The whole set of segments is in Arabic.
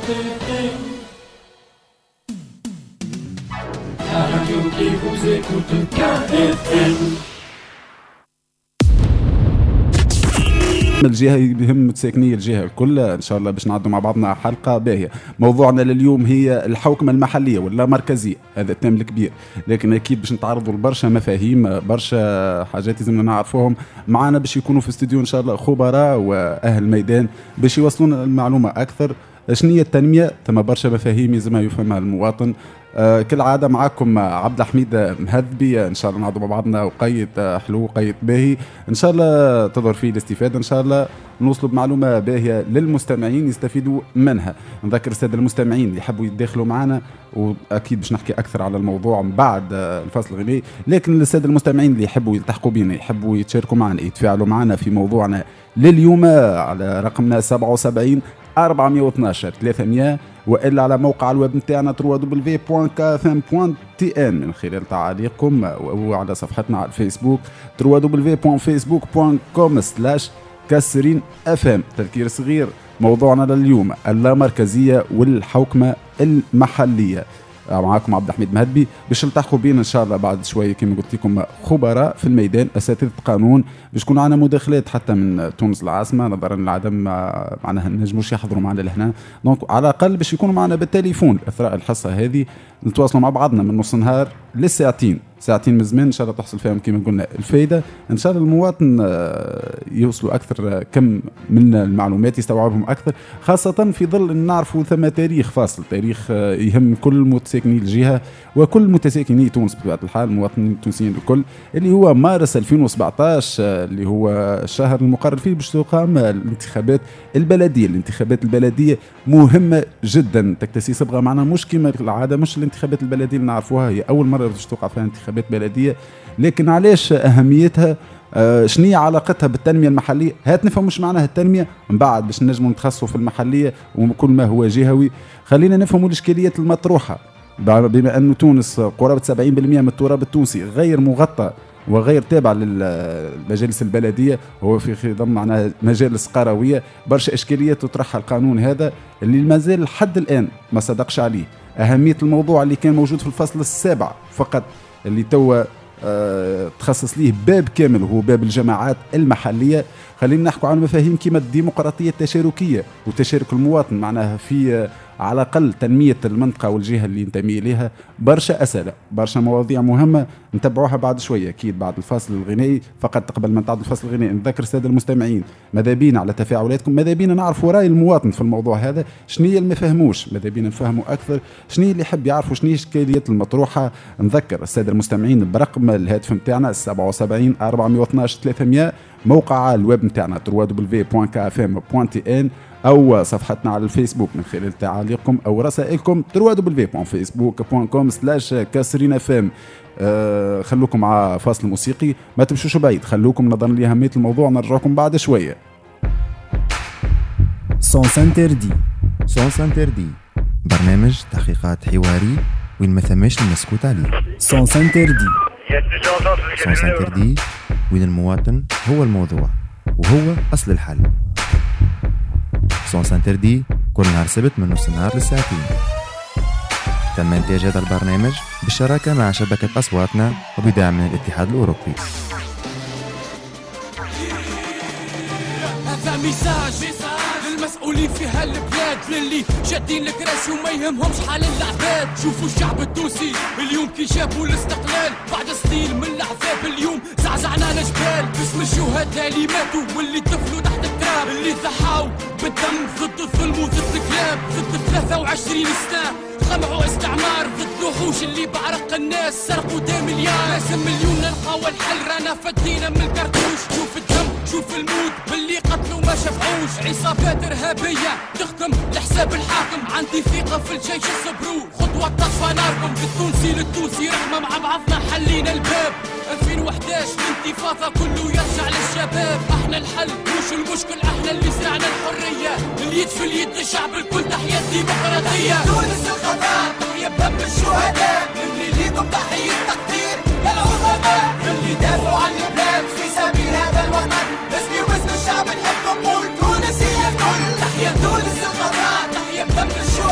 La radio qui vous écoute KFM. الجهة يهم ساكني الجهة الكل إن شاء الله باش نعدوا مع بعضنا حلقة باهية. موضوعنا لليوم هي الحوكمة المحلية ولا مركزية، هذا التام الكبير، لكن أكيد باش نتعرضوا لبرشا مفاهيم، برشا حاجات لازمنا نعرفوهم. معنا باش يكونوا في استوديو إن شاء الله خبراء وأهل ميدان باش يوصلون المعلومة أكثر. شنية التنمية؟ ثم برشا مفاهيم لازم يفهمها المواطن. كالعادة معكم عبد الحميد مهذبي، إن شاء الله نعدوا مع بعضنا وقيد حلو قيد باهي، إن شاء الله تظهر فيه الاستفادة، إن شاء الله نوصلوا بمعلومة باهية للمستمعين يستفيدوا منها. نذكر السادة المستمعين اللي يحبوا يتداخلوا معنا، وأكيد باش نحكي أكثر على الموضوع من بعد الفصل الغنائي، لكن السادة المستمعين اللي يحبوا يلتحقوا بنا، يحبوا يتشاركوا معنا، يتفاعلوا معنا في موضوعنا لليوم على رقمنا 77 412 300، وإلا على موقع الويب نتاعنا www.kfm.tn من خلال تعاليقكم، وعلى صفحتنا على الفيسبوك www.facebook.com/كسرين-FM. تذكير صغير، موضوعنا لليوم اللامركزية والحوكمة المحلية. معاكم عبد الحميد مهدبي، باش نلتحقوا بينا ان شاء الله بعد شويه كما قلت لكم خبراء في الميدان، اساتذه قانون، باش يكون عندنا مداخلات حتى من تونس العاصمه، نظرا لعدم معناها نجموش يحضروا معنا لهنا، دونك على الاقل باش يكونوا معنا بالتليفون اثناء الحصه هذه، نتواصلوا مع بعضنا من نص نهار للساعتين، ساعتين من زمان ان شاء الله تحصل فيهم كما قلنا الفائده، ان شاء الله المواطن يوصلوا اكثر كم من المعلومات يستوعبهم اكثر، خاصه في ظل نعرفوا ثم تاريخ فاصل، تاريخ يهم كل متساكني الجهه وكل متساكني تونس بطبيعه الحال، المواطنين التونسيين الكل، اللي هو مارس 2017 اللي هو الشهر المقرر فيه باش تقام الانتخابات البلديه. الانتخابات البلديه مهمه جدا، تكتسي صبغه معنا مش كما العاده، مش الانتخابات البلديه اللي نعرفوها هي اول مره باش توقع فيها انتخابات بلديه، لكن علاش اهميتها؟ شنية علاقتها بالتنمية المحلية؟ هات نفهم مش معناها التنمية، من بعد باش نجموا نتخصصوا في المحلية وكل ما هو جهوي. خلينا نفهموا الإشكاليات المطروحة، بما أن تونس قرابة 70% من التراب التونسي غير مغطى وغير تابع للمجالس البلدية، هو في ضمن معناها مجالس قروية، برشا إشكاليات تطرحها القانون هذا اللي مازال لحد الآن ما صدقش عليه. أهمية الموضوع اللي كان موجود في الفصل السابع فقط، اللي توا تخصص ليه باب كامل، هو باب الجماعات المحلية. خلينا نحكوا عن مفاهيم كما الديمقراطية التشاركية وتشارك المواطن، معناها في على الأقل تنمية المنطقة والجهة اللي ينتمي إليها. برشا أسئلة، برشا مواضيع مهمة نتبعوها بعد شوية أكيد بعد الفصل الغنائي. فقط قبل ما نتعدى الفصل الغنائي نذكر السادة المستمعين، ماذا بينا على تفاعلاتكم، ماذا بينا نعرف رأي المواطن في الموضوع هذا، شنية اللي ما فهموش، ماذا بينا نفهموا أكثر، شنية اللي يحب يعرفوا، شنية الإشكاليات المطروحة. نذكر السادة المستمعين برقم الهاتف نتاعنا 77 412 300، موقع الويب نتاعنا www.kfm.tn، أو صفحتنا على الفيسبوك من خلال تعاليقكم أو رسائلكم www.facebook.com/كسرين-FM. خلوكم مع فاصل موسيقي، ما تمشوش بعيد، خلوكم نظرا لأهمية الموضوع، نرجعكم بعد شوية. سونس انتردي، برنامج تحقيقات حواري وين ما ثماش المسكوت عليه. سونس انتردي وين المواطن هو الموضوع وهو أصل الحل. سونس انتردي كل نهار سبت من نص النهار للساعتين. تم إنتاج هذا البرنامج بالشراكة مع شبكة أصواتنا وبدعم من الاتحاد الأوروبي. هذا ميساج للمسؤولين في هالبلاد، للي شادين الكراسي وما يهمهمش حال العباد. شوفوا الشعب التونسي اليوم كي جابوا الاستقلال بعد سنين من العذاب، اليوم زعزعنا الجبال باسم الشهداء اللي ماتوا واللي طفلوا تحت التراب، اللي ضحاو بالدم ضد الظلم وضد الكلاب، ضد 23 سنة خمعوا استعمار، ضد الوحوش اللي بعرق الناس سرقوا 2 مليار. لازم مليون نلقاو الحل، رانا فدينا من الكرتوش. شوف الدم شوف الموت باللي قتلوا ما شفعوش، عصابات إرهابية تخدم لحساب الحاكم. عندي ثقة في الجيش الصبرو، خطوة تطفى ناركم. التونسي للتونسي رحمة مع بعضنا حلينا الباب. 2011 الانتفاضة كله يرجع للشباب. احنا الحل مش المشكل، احنا اللي زرعنا الحرية. اليد في اليد الشعب الكل، تحية الديمقراطية. تونس القضاء تحية بدم الشهداء، اللي ليكم تحية تقدير يا العظماء، اللي دافعوا عن البلاد في سبيل هذا الوطن. اسمي واسم الشعب نحب نقول تونسية الكل. تحية تونس القضاء تحية بدم الشهداء.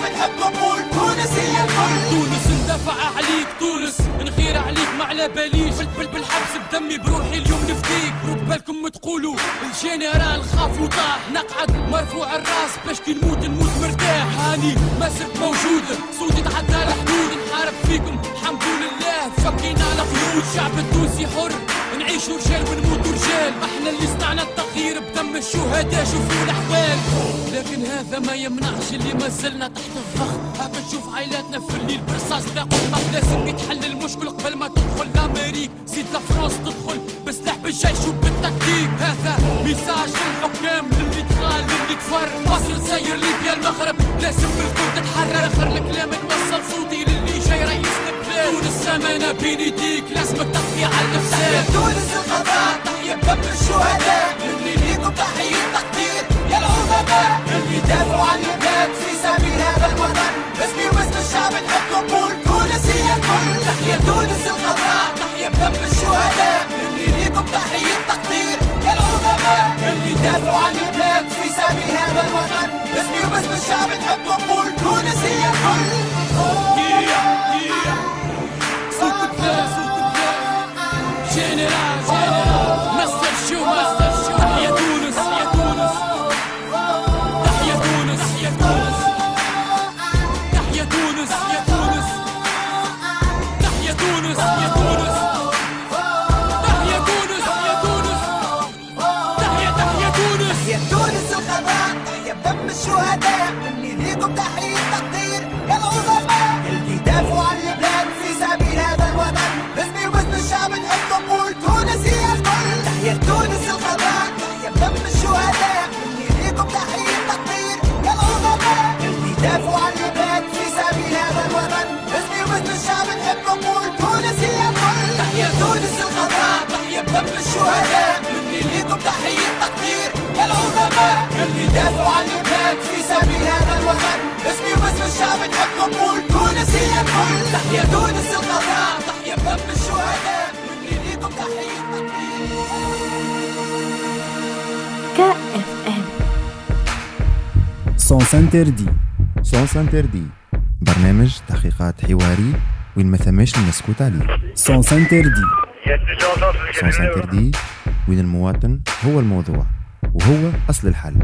الشعب نحب نقول تونسية الكل. تونس ندافع عليك، تونس نغير عليك ما على باليش. بالحبس بدمي بروحي اليوم نفديك. رد بالكم تقولوا الجنرال خاف وطاح، نقعد مرفوع الراس باش كي نموت مرتاح. هاني ما صرت موجود، صوتي تعدى الحدود. نحارب فيكم الحمد لله فكينا القيود. الشعب التونسي حر، نعيشوا رجال ونموتوا رجال. احنا اللي صنعنا التغيير بدم الشهداء. شوفوا الاحوال، لكن هذا ما يمنعش اللي ما زلنا تحت الضغط. هاكا تشوف عائلاتنا في الليل برصاص لاقوا القتل. لازم يتحل المشكل قبل ما تدخل لامريك. زيد لفرنسا تدخل بسلاح بالجيش وبالتكتيك. هذا ميساج للحكام للي تخال للي كفر. مصر زي ليبيا المغرب لازم الكل تتحرر. اخر الكلام نوصل صوتي للي جاي رئيس البلاد. تونس سمانة بين يديك لازمك تطفي على الافساد. تونس القضاء تحية بدم الشهداء. اللي ليكم تحية تقدير يا العظماء. اللي دافعوا عن البلاد في سبيل هذا الوطن. باسمي وباسم الشعب نحب نقول تونسية الكل. تحية تونس القضاء تحية بدم الشهداء. اللي ليكم تحية تقدير يا العظماء. اللي دافعوا عن البلاد في سبيل هذا الوطن. باسمي وباسم الشعب نحب نقول تونسية الكل. جنرال مستر شو تحية تونس، تحية تونس، تحية تونس، تحية تونس، تحية تونس، تحية تونس، تحية تونس، تحية تونس، تحية تونس، تحية تونس، تحية تونس. تحية تونس القضاء تحية بدم الشهداء. اللي ليكم تحية تقدير يا العظماء. اللي دافعوا عن البلاد في سبيل هذا الوطن. باسمي وباسم الشعب نحب نقول تونسية الكل. تحية تونس القضاء تحية بدم الشهداء. اللي ليكم تحية تقدير يا العظماء. اللي دافعوا عن البلاد في سبيل هذا الوطن. باسمي وباسم الشعب نحب نقول تونسية الكل. تحية تونس القضاء تحية بدم الشهداء. اللي ليكم تحية تقدير يا العظماء. اللي دافعوا عن البلاد في سبيل هذا الوطن. باسمي وباسم الشعب نحب نقول تونسية الكل. تحية تونس القضاء تحية بدم الشهداء. اللي ليكم تحية تقدير. KFM سونس انتردي. سونس انتردي، برنامج تحقيقات حواري وين ما ثماش المسكوت عليه. سونس انتردي. سونس انتردي، وين المواطن هو الموضوع وهو أصل الحل.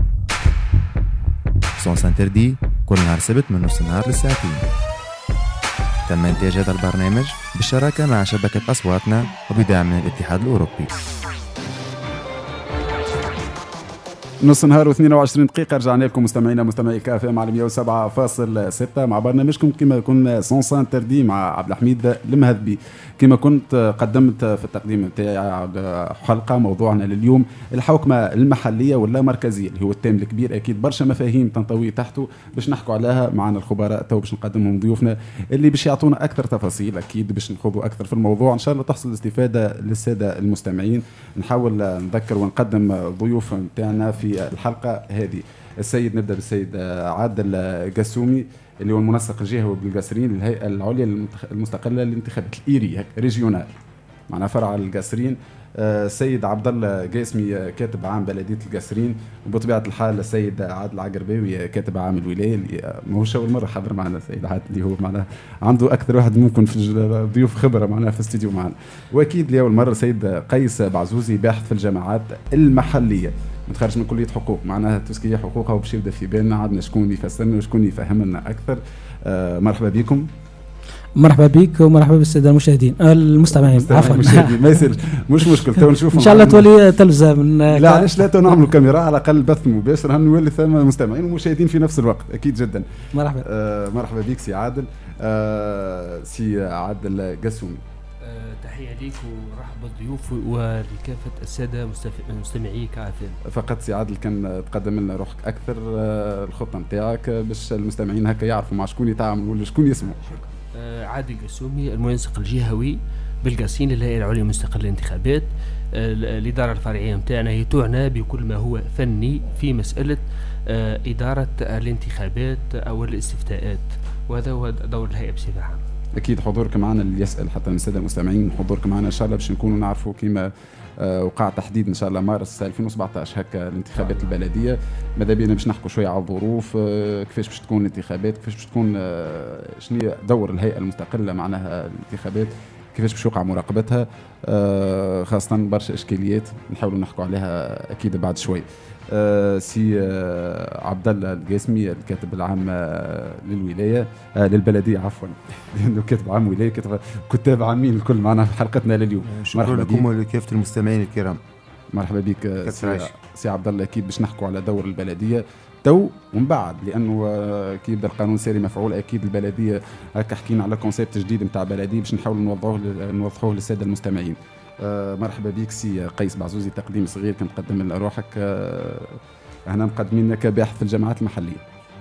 سونس انتردي كل نهار سبت من نص النهار للساعتين. تم إنتاج هذا البرنامج بالشراكة مع شبكة أصواتنا وبدعم من الاتحاد الأوروبي. نص نهار و22 دقيقة رجعنا لكم مستمعي كاف ام على 107.6 مع برنامجكم كما يكون سونس انتردي مع عبد الحميد المهذبي. كما كنت قدمت في التقديم نتاعي حلقة موضوعنا لليوم الحوكمة المحلية ولا مركزية اللي هو التام الكبير. أكيد برشا مفاهيم تنطوي تحته باش نحكوا عليها معنا الخبراء تو باش نقدمهم ضيوفنا اللي باش يعطونا أكثر تفاصيل. أكيد باش نخوضوا أكثر في الموضوع إن شاء الله تحصل استفادة للسادة المستمعين. نحاول نذكر ونقدم ضيوف نتاعنا في الحلقة هذه. السيد نبدأ بالسيد عادل قسومي اللي هو المنسق الجهوي بالقاسرين للهيئة العليا المستقلة للانتخابات الإيري ريجيونال معنا فرع القاسرين. السيد عبد الله قاسمي كاتب عام بلدية القاسرين. وبطبيعة الحال السيد عادل عقرباوي كاتب عام الولاية اللي ماهوش أول مرة حضر معنا. السيد عادل اللي هو معنا عنده أكثر واحد ممكن في الضيوف خبرة معنا في الاستديو معنا. وأكيد لأول مرة السيد قيس بعزوزي باحث في الجامعات المحلية متخرج من كلية حقوق معناها تسكية حقوقها وباش يبدا في بالنا عندنا شكون يفسرنا وشكون يفهمنا أكثر. مرحبا بكم. مرحبا بك ومرحبا بالساده المشاهدين المستمعين عفوا ما يصيرش مش مشكل تو نشوف ان شاء الله تولي تلفزه من لا علاش لا تو نعملوا كاميرا على الاقل بث مباشر هنولي ثم مستمعين ومشاهدين في نفس الوقت اكيد جدا. مرحبا مرحبا بك سي عادل. سي عادل قسومي تحية ليك ورحب بالضيوف ولكافة السادة مستمعي كافين. فقط سي عادل كان تقدم لنا روحك أكثر الخطة نتاعك باش المستمعين هكا يعرفوا مع شكون يتعاملوا ولا شكون يسمعوا. عادل قسومي المنسق الجهوي بالقاسين للهيئة العليا المستقلة للانتخابات. الإدارة الفرعية متاعنا هي تعنى بكل ما هو فني في مسألة إدارة الانتخابات أو الاستفتاءات، وهذا هو دور الهيئة بصفة عامة. أكيد حضورك معنا اللي يسأل حتى من السادة المستمعين حضورك معنا إن شاء الله باش نكونوا نعرفوا كيما وقع تحديد ان شاء الله مارس 2017 هكا الانتخابات البلديه. ماذا بينا باش نحكوا شويه على الظروف، كيفاش باش تكون الانتخابات، كيفاش باش تكون شنو دور الهيئه المستقله معناها الانتخابات، كيفاش باش يوقع مراقبتها، خاصه برشا اشكاليات نحاولوا نحكوا عليها اكيد بعد شوي. سي عبد الله القاسمي الكاتب العام للولايه للبلديه عفوا لانه كاتب عام ولايه كتاب عامين الكل معنا في حلقتنا لليوم. شكرا لكم ولكافه المستمعين الكرام. مرحبا بك سي عبد الله. اكيد باش نحكوا على دور البلديه تو ومن بعد، لانه كي يبدا القانون ساري مفعول اكيد البلديه هكا حكينا على كونسيبت جديد نتاع بلديه باش نحاولوا نوضحوه للساده المستمعين. مرحبا بك سي قيس بعزوزي، تقديم صغير كنت تقدم لنا روحك. هنا مقدمين لك باحث في الجامعات المحليه.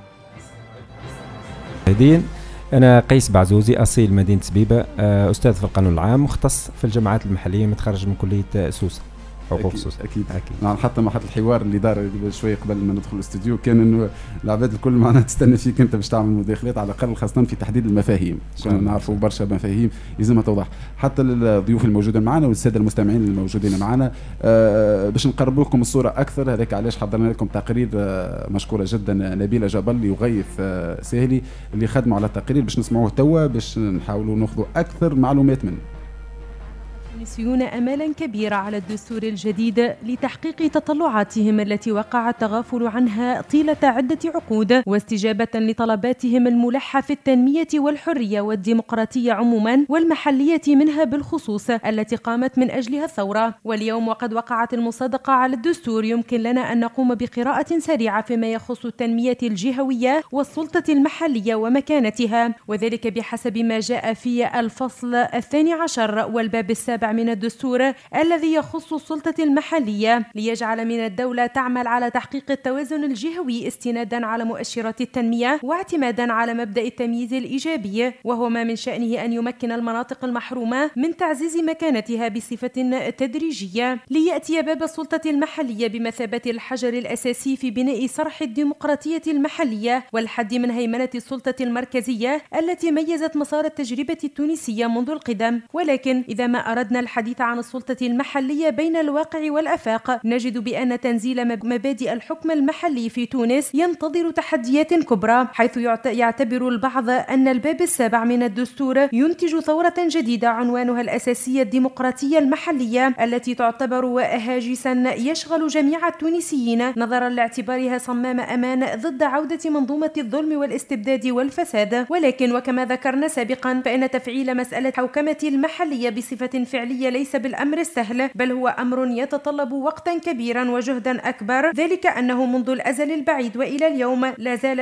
أنا قيس بعزوزي أصيل مدينة سبيبة، أستاذ في القانون العام مختص في الجامعات المحلية، متخرج من كلية سوسة حقوق سوسة. أكيد. نعم حتى محط الحوار اللي دار شوية قبل ما ندخل الاستوديو كان إنه العباد الكل معنا تستنى فيك أنت باش تعمل مداخلات على الأقل خاصة في تحديد المفاهيم. كنا نعرفوا برشا مفاهيم لازمها توضح حتى للضيوف الموجودين معنا والسادة المستمعين الموجودين معنا باش نقرب لكم الصورة أكثر. هذاك علاش حضرنا لكم تقرير مشكورة جدا نبيلة جبل وغيث ساهلي اللي خدموا على التقرير باش نسمعوه توا باش نحاولوا ناخذوا أكثر معلومات منه. التونسيون أمالا كبيرة على الدستور الجديد لتحقيق تطلعاتهم التي وقع التغافل عنها طيلة عدة عقود، واستجابة لطلباتهم الملحة في التنمية والحرية والديمقراطية عموما والمحلية منها بالخصوص التي قامت من أجلها الثورة. واليوم وقد وقعت المصادقة على الدستور يمكن لنا أن نقوم بقراءة سريعة فيما يخص التنمية الجهوية والسلطة المحلية ومكانتها، وذلك بحسب ما جاء في الفصل 12 والباب 7 من الدستور الذي يخص السلطة المحلية، ليجعل من الدولة تعمل على تحقيق التوازن الجهوي استنادا على مؤشرات التنمية واعتمادا على مبدأ التمييز الإيجابي، وهو ما من شأنه أن يمكن المناطق المحرومة من تعزيز مكانتها بصفة تدريجية، ليأتي باب السلطة المحلية بمثابة الحجر الأساسي في بناء صرح الديمقراطية المحلية والحد من هيمنة السلطة المركزية التي ميزت مسار التجربة التونسية منذ القدم. ولكن إذا ما أردنا الحديث عن السلطة المحلية بين الواقع والآفاق نجد بأن تنزيل مبادئ الحكم المحلي في تونس ينتظر تحديات كبرى، حيث يعتبر البعض أن الباب 7 من الدستور ينتج ثورة جديدة عنوانها الأساسي الديمقراطية المحلية التي تعتبر هاجسا يشغل جميع التونسيين نظرا لاعتبارها صمام أمان ضد عودة منظومة الظلم والاستبداد والفساد. ولكن وكما ذكرنا سابقا فإن تفعيل مسألة حوكمة المحلية بصفة فعلية ليس بالأمر السهل، بل هو أمر يتطلب وقتا كبيرا وجهدا أكبر، ذلك أنه منذ الأزل البعيد وإلى اليوم لا زال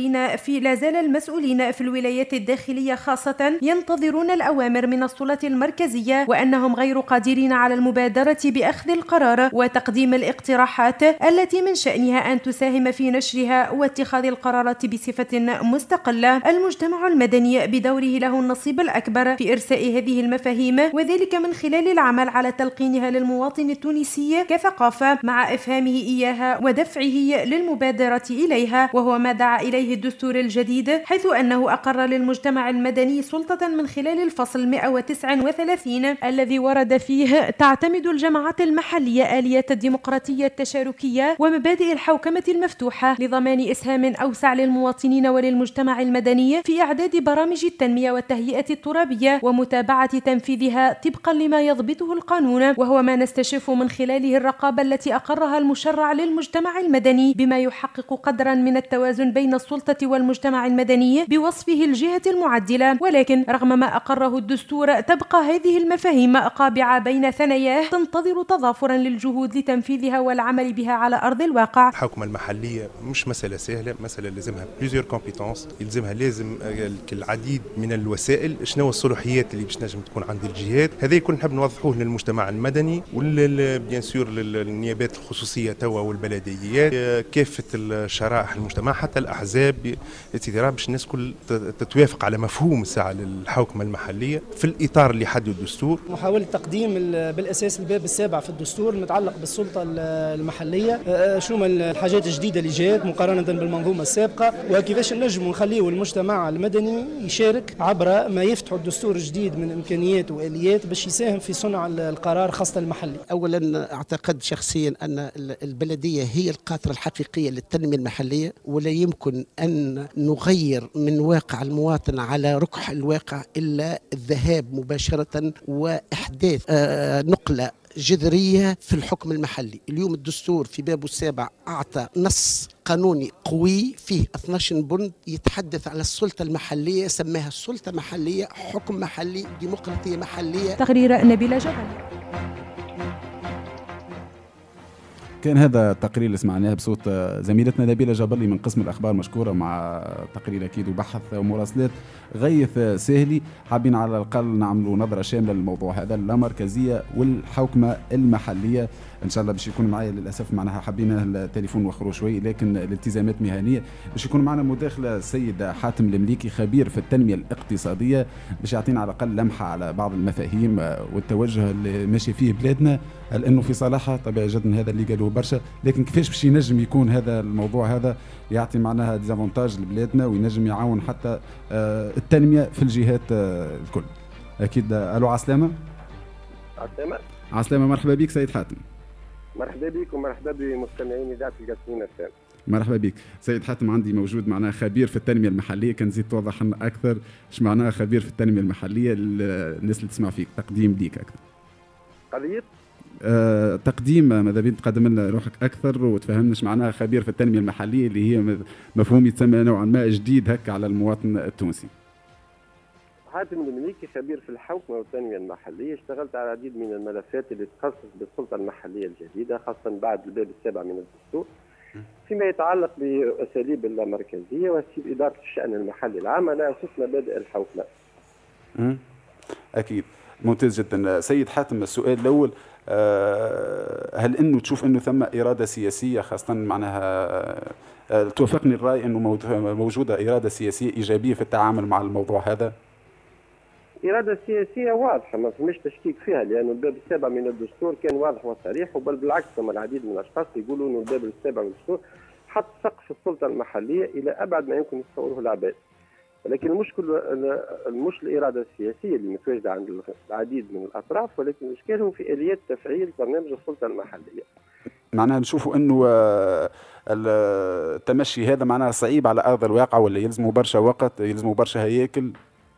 المسؤولين في الولايات الداخلية خاصة ينتظرون الأوامر من السلطة المركزية، وأنهم غير قادرين على المبادرة بأخذ القرار وتقديم الاقتراحات التي من شأنها أن تساهم في نشرها واتخاذ القرارات بصفة مستقلة. المجتمع المدني بدوره له النصيب الأكبر في إرساء هذه المفاهيم، وذلك من خلال العمل على تلقينها للمواطن التونسي كثقافة مع إفهامه إياها ودفعه للمبادرة إليها، وهو ما دعا إليه الدستور الجديد، حيث أنه أقر للمجتمع المدني سلطة من خلال الفصل 139 الذي ورد فيه تعتمد الجماعات المحلية آليات الديمقراطية التشاركية ومبادئ الحوكمة المفتوحة لضمان إسهام أوسع للمواطنين وللمجتمع المدني في إعداد برامج التنمية والتهيئة الترابية ومتابعة تنفيذها طبقا لما يضبطه القانون، وهو ما نستشف من خلاله الرقابة التي أقرها المشرع للمجتمع المدني بما يحقق قدرا من التوازن بين السلطة والمجتمع المدني بوصفه الجهة المعدلة. ولكن رغم ما أقره الدستور تبقى هذه المفاهيم قابعة بين ثناياه تنتظر تضافرا للجهود لتنفيذها والعمل بها على أرض الواقع. الحوكمة المحلية مش مسألة سهلة، مسألة لازمها بليزيور كومبيتونس، يلزمها لازم العديد من الوسائل. شنو الصلاحيات اللي باش نجم تكون عند الجهات؟ هذا يكون نحب نوضحوه للمجتمع المدني بيان سور للنيابات الخصوصية توا والبلديات، كافة الشرائح المجتمع حتى الأحزاب اتدراب باش الناس كل تتوافق على مفهوم الساعة للحوكمة المحلية في الإطار اللي حدد الدستور. محاولة تقديم بالأساس الباب 7 في الدستور المتعلق بالسلطة المحلية، شنو من الحاجات الجديدة اللي جات مقارنة بالمنظومة السابقة، وكيفاش نجم نخليه المجتمع المدني يشارك عبر ما يفتح الدستور الجديد من إمكانيات وآليات باش باش يساهم في صنع القرار خاصة المحلي. أولا أعتقد شخصيا أن البلدية هي القاطرة الحقيقية للتنمية المحلية، ولا يمكن أن نغير من واقع المواطن على ركح الواقع إلا الذهاب مباشرة وإحداث نقلة جذرية في الحكم المحلي. اليوم الدستور في بابه السابع أعطى نص قانوني قوي فيه 12 بند يتحدث على السلطة المحلية، سماها السلطة محلية، حكم محلي، ديمقراطية محلية. تقرير نبيلة جبل. كان هذا التقرير اللي سمعناه بصوت زميلتنا نبيلة جبلي من قسم الأخبار، مشكورة مع تقرير أكيد وبحث ومراسلات غيث ساهلي. حابين على الأقل نعملوا نظرة شاملة للموضوع هذا، اللامركزية والحوكمة المحلية. إن شاء الله باش يكون معايا، للأسف معناها حبينا التليفون وخروا شوي لكن الالتزامات مهنية. باش يكون معنا مداخلة السيد حاتم المليكي خبير في التنمية الاقتصادية، باش يعطينا على الأقل لمحة على بعض المفاهيم والتوجه اللي ماشي فيه بلادنا، هل انه في صالحها طبيعي جدا هذا اللي قالوه برشا، لكن كيفاش باش ينجم يكون هذا الموضوع هذا يعطي معناها ديزافونتاج لبلادنا وينجم يعاون حتى التنميه في الجهات الكل. اكيد. الو عسلامه. عسلامه. عسلامه، مرحبا بك سيد حاتم. مرحبا بك ومرحبا بمستمعين اذاعه القاسمين الثاني. مرحبا بك سيد حاتم. عندي موجود معناها خبير في التنميه المحليه، كان زيد توضح لنا اكثر ايش معناها خبير في التنميه المحليه للناس اللي تسمع فيك، تقديم ليك اكثر. قضيه تقديم، ماذا بيك تقدم لنا روحك اكثر وتفهمنا ايش معناها خبير في التنميه المحليه، اللي هي مفهوم يتسمى نوعا ما جديد هكا على المواطن التونسي. حاتم المليكي خبير في الحوكمه والتنميه المحليه، اشتغلت على العديد من الملفات اللي تخصص بالسلطه المحليه الجديده، خاصه بعد الباب السابع من الدستور، فيما يتعلق باساليب اللامركزيه واساليب اداره الشان المحلي العام على اساس مبادئ الحوكمه. اكيد، ممتاز جدا. سيد حاتم، السؤال الاول، هل انه تشوف انه ثم اراده سياسيه، خاصه معناها توافقني الراي انه موجوده اراده سياسيه ايجابيه في التعامل مع الموضوع هذا؟ اراده سياسيه واضحه ما فماش تشكيك فيها، لانه الباب السابع من الدستور كان واضح وصريح، وبل بالعكس ثم العديد من الاشخاص يقولوا انه الباب السابع من الدستور حط سقف السلطه المحليه الى ابعد ما يمكن يتصوره العباد. ولكن مش الإرادة السياسية اللي متواجدة عند العديد من الأطراف، ولكن الإشكال هو في آليات تفعيل برنامج السلطة المحلية. معناها نشوفوا أنه التمشي هذا معناها صعيب على أرض الواقع، ولا يلزمه برشا وقت، يلزمه برشا هياكل؟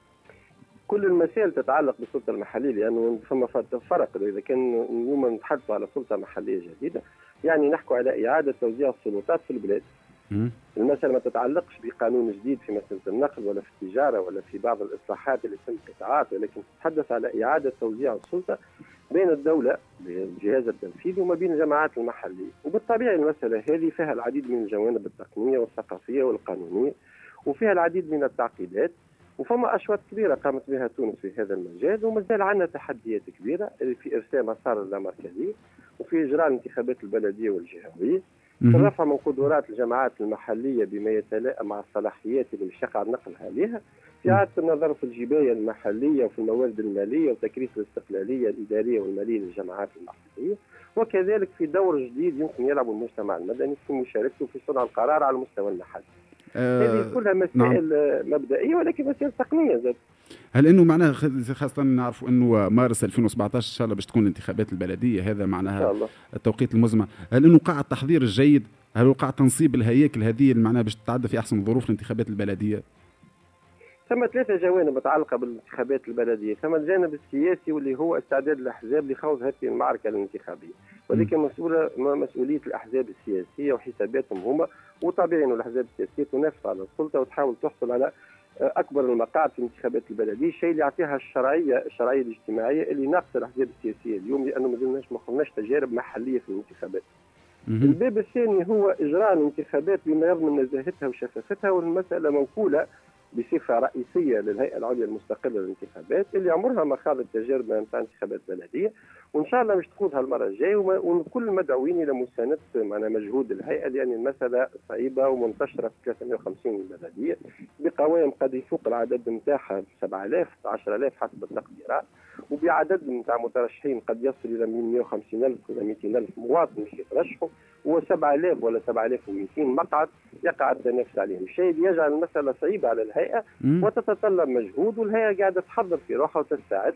كل المسائل تتعلق بالسلطة المحلية، لأنه فما فرق. إذا كان اليوم نتحدثوا على سلطة محلية جديدة يعني نحكوا على إعادة توزيع السلطات في البلاد. المسألة ما تتعلقش بقانون جديد في مسألة النقل ولا في التجارة ولا في بعض الإصلاحات اللي تم القطاعات، ولكن تتحدث على إعادة توزيع السلطة بين الدولة بجهاز التنفيذ وما بين الجماعات المحلية. وبالطبيعة المسألة هذه فيها العديد من الجوانب التقنية والثقافية والقانونية، وفيها العديد من التعقيدات، وفما أشواط كبيرة قامت بها تونس في هذا المجال، ومازال عندنا تحديات كبيرة في إرساء مسار اللامركزية، وفي إجراء الانتخابات البلدية والجهوية، في الرفع من قدرات الجماعات المحلية بما يتلائم مع الصلاحيات اللي مش يقع نقلها عليها، في إعادة النظر في الجباية المحلية وفي الموارد المالية وتكريس الاستقلالية الإدارية والمالية للجماعات المحلية، وكذلك في دور جديد يمكن يلعبه المجتمع المدني في مشاركته في صنع القرار على المستوى المحلي. هذه كلها مسائل مبدئية ولكن مسائل تقنية زاد. هل انه معناها خاصه نعرفوا انه مارس 2017 ان شاء الله باش تكون الانتخابات البلديه، هذا معناها التوقيت المزمع، هل انه وقع التحضير الجيد؟ هل وقع تنصيب الهياكل هذه اللي معناها باش تتعدى في احسن ظروف الانتخابات البلديه؟ ثم ثلاثة جوانب متعلقة بالانتخابات البلدية. ثم الجانب السياسي واللي هو استعداد الأحزاب لخوض هذه المعركة الانتخابية، ولكن مسؤولية الأحزاب السياسية وحساباتهم هما، وطبيعي أن الأحزاب السياسية تنافس على السلطة وتحاول تحصل على أكبر المقاعد في الانتخابات البلدية، الشيء اللي يعطيها الشرعية الاجتماعية اللي ناقصة الأحزاب السياسية اليوم، لأنه ما خلناش تجارب محلية في الانتخابات. الباب الثاني هو إجراء الانتخابات بما يضمن نزاهتها وشفافتها، والمسألة منقولة بصفة رئيسية للهيئة العليا المستقلة للانتخابات اللي عمرها ما خاضت تجارب نتاع انتخابات بلدية، وإن شاء الله باش تخوضها المرة الجاية، وكل المدعوين إلى مساندة مجهود الهيئة، لأن المسألة صعيبة ومنتشرة في 350 بلدية بقوائم قد يفوق العدد نتاعها 7000 10000 حسب التقديرات، وبعدد نتاع مترشحين قد يصل إلى 150,000 ولا 200,000 مواطن باش يترشحوا، و7000 ولا 7200 مقعد يقع التنافس عليهم، الشيء اللي يجعل المسألة صعيبة على الهيئة وتتطلب مجهود، والهيئة قاعدة تحضر في روحها وتستعد.